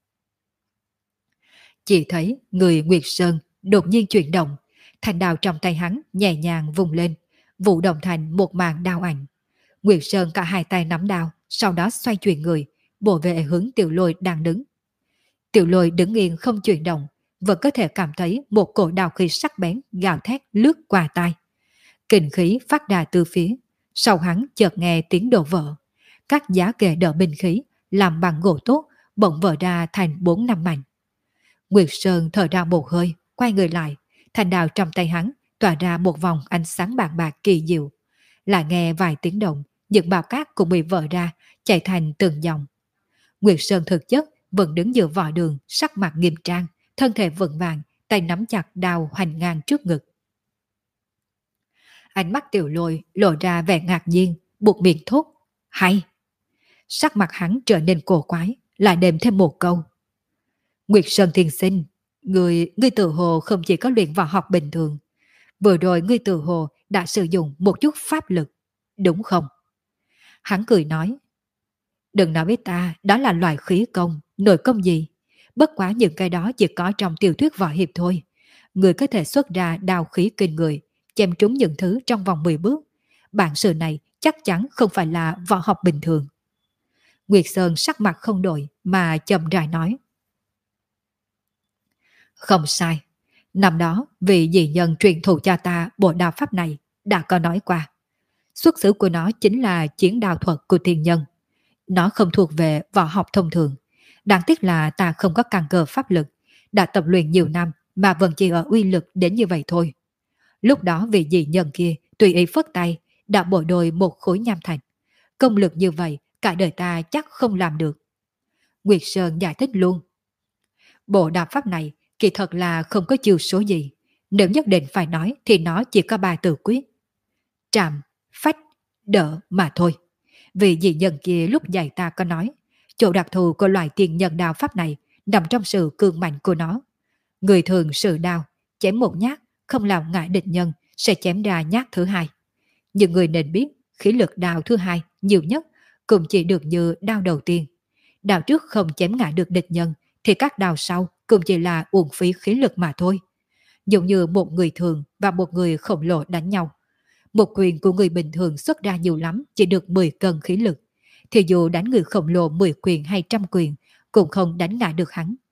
Chỉ thấy người Nguyệt Sơn đột nhiên chuyển động, thanh đao trong tay hắn nhẹ nhàng vùng lên, vụ động thành một màn đao ảnh. Nguyệt Sơn cả hai tay nắm đao, sau đó xoay chuyển người, bổ về hướng Tiểu Lôi đang đứng. Tiểu Lôi đứng yên không chuyển động, vẫn có thể cảm thấy một cổ đao khí sắc bén gào thét lướt qua tai. Kình khí phát ra từ phía, sau hắn chợt nghe tiếng đổ vỡ. Các giá kệ đỡ binh khí làm bằng gỗ tốt bỗng vỡ ra thành 4-5 mảnh. Nguyệt Sơn thở ra một hơi, quay người lại, thanh đao trong tay hắn tỏa ra một vòng ánh sáng bạc bạc kỳ diệu. Lại nghe vài tiếng động, những bao cát cũng bị vỡ ra, chạy thành từng dòng. Nguyệt Sơn thực chất vẫn đứng giữa võ đường, sắc mặt nghiêm trang, thân thể vững vàng, tay nắm chặt đao hoành ngang trước ngực. Ánh mắt Tiểu Lôi lộ ra vẻ ngạc nhiên, buộc miệng thốt, hay. Sắc mặt hắn trở nên cổ quái, lại đệm thêm một câu. Nguyệt Sơn tiên sinh, ngươi tự hồ không chỉ có luyện võ học bình thường. Vừa rồi ngươi tự hồ đã sử dụng một chút pháp lực, đúng không? Hắn cười nói, đừng nói với ta đó là loại khí công, nội công gì. Bất quá những cái đó chỉ có trong tiểu thuyết võ hiệp thôi. Người có thể xuất ra đao khí kinh người, chém trúng những thứ trong vòng 10 bước. Bản sự này chắc chắn không phải là võ học bình thường. Nguyệt Sơn sắc mặt không đổi mà chậm rãi nói. Không sai. Năm đó vị dị nhân truyền thụ cho ta bộ đao pháp này đã có nói qua. Xuất xứ của nó chính là chiến đao thuật của thiên nhân. Nó không thuộc về võ học thông thường. Đáng tiếc là ta không có căn cơ pháp lực, đã tập luyện nhiều năm mà vẫn chỉ ở uy lực đến như vậy thôi. Lúc đó vị dị nhân kia tùy ý phất tay, đã bội đôi một khối nham thạch. Công lực như vậy, cả đời ta chắc không làm được. Nguyệt Sơn giải thích luôn. Bộ đạp pháp này kỳ thật là không có chiêu số gì. Nếu nhất định phải nói thì nó chỉ có 3 từ quyết. Trạm, phách, đỡ mà thôi. Vì dị nhân kia lúc dạy ta có nói, chỗ đặc thù của loại tiền nhân đao pháp này nằm trong sự cương mạnh của nó. Người thường sử đao, chém một nhát, không làm ngại địch nhân, sẽ chém ra nhát thứ hai. Nhưng người nên biết, khí lực đao thứ hai nhiều nhất cũng chỉ được như đao đầu tiên. Đao trước không chém ngại được địch nhân, thì các đao sau cũng chỉ là uổng phí khí lực mà thôi. Giống như một người thường và một người khổng lồ đánh nhau. Một quyền của người bình thường xuất ra nhiều lắm chỉ được 10 cân khí lực. Thì dù đánh người khổng lồ 10 quyền hay trăm quyền cũng không đánh ngại được hắn.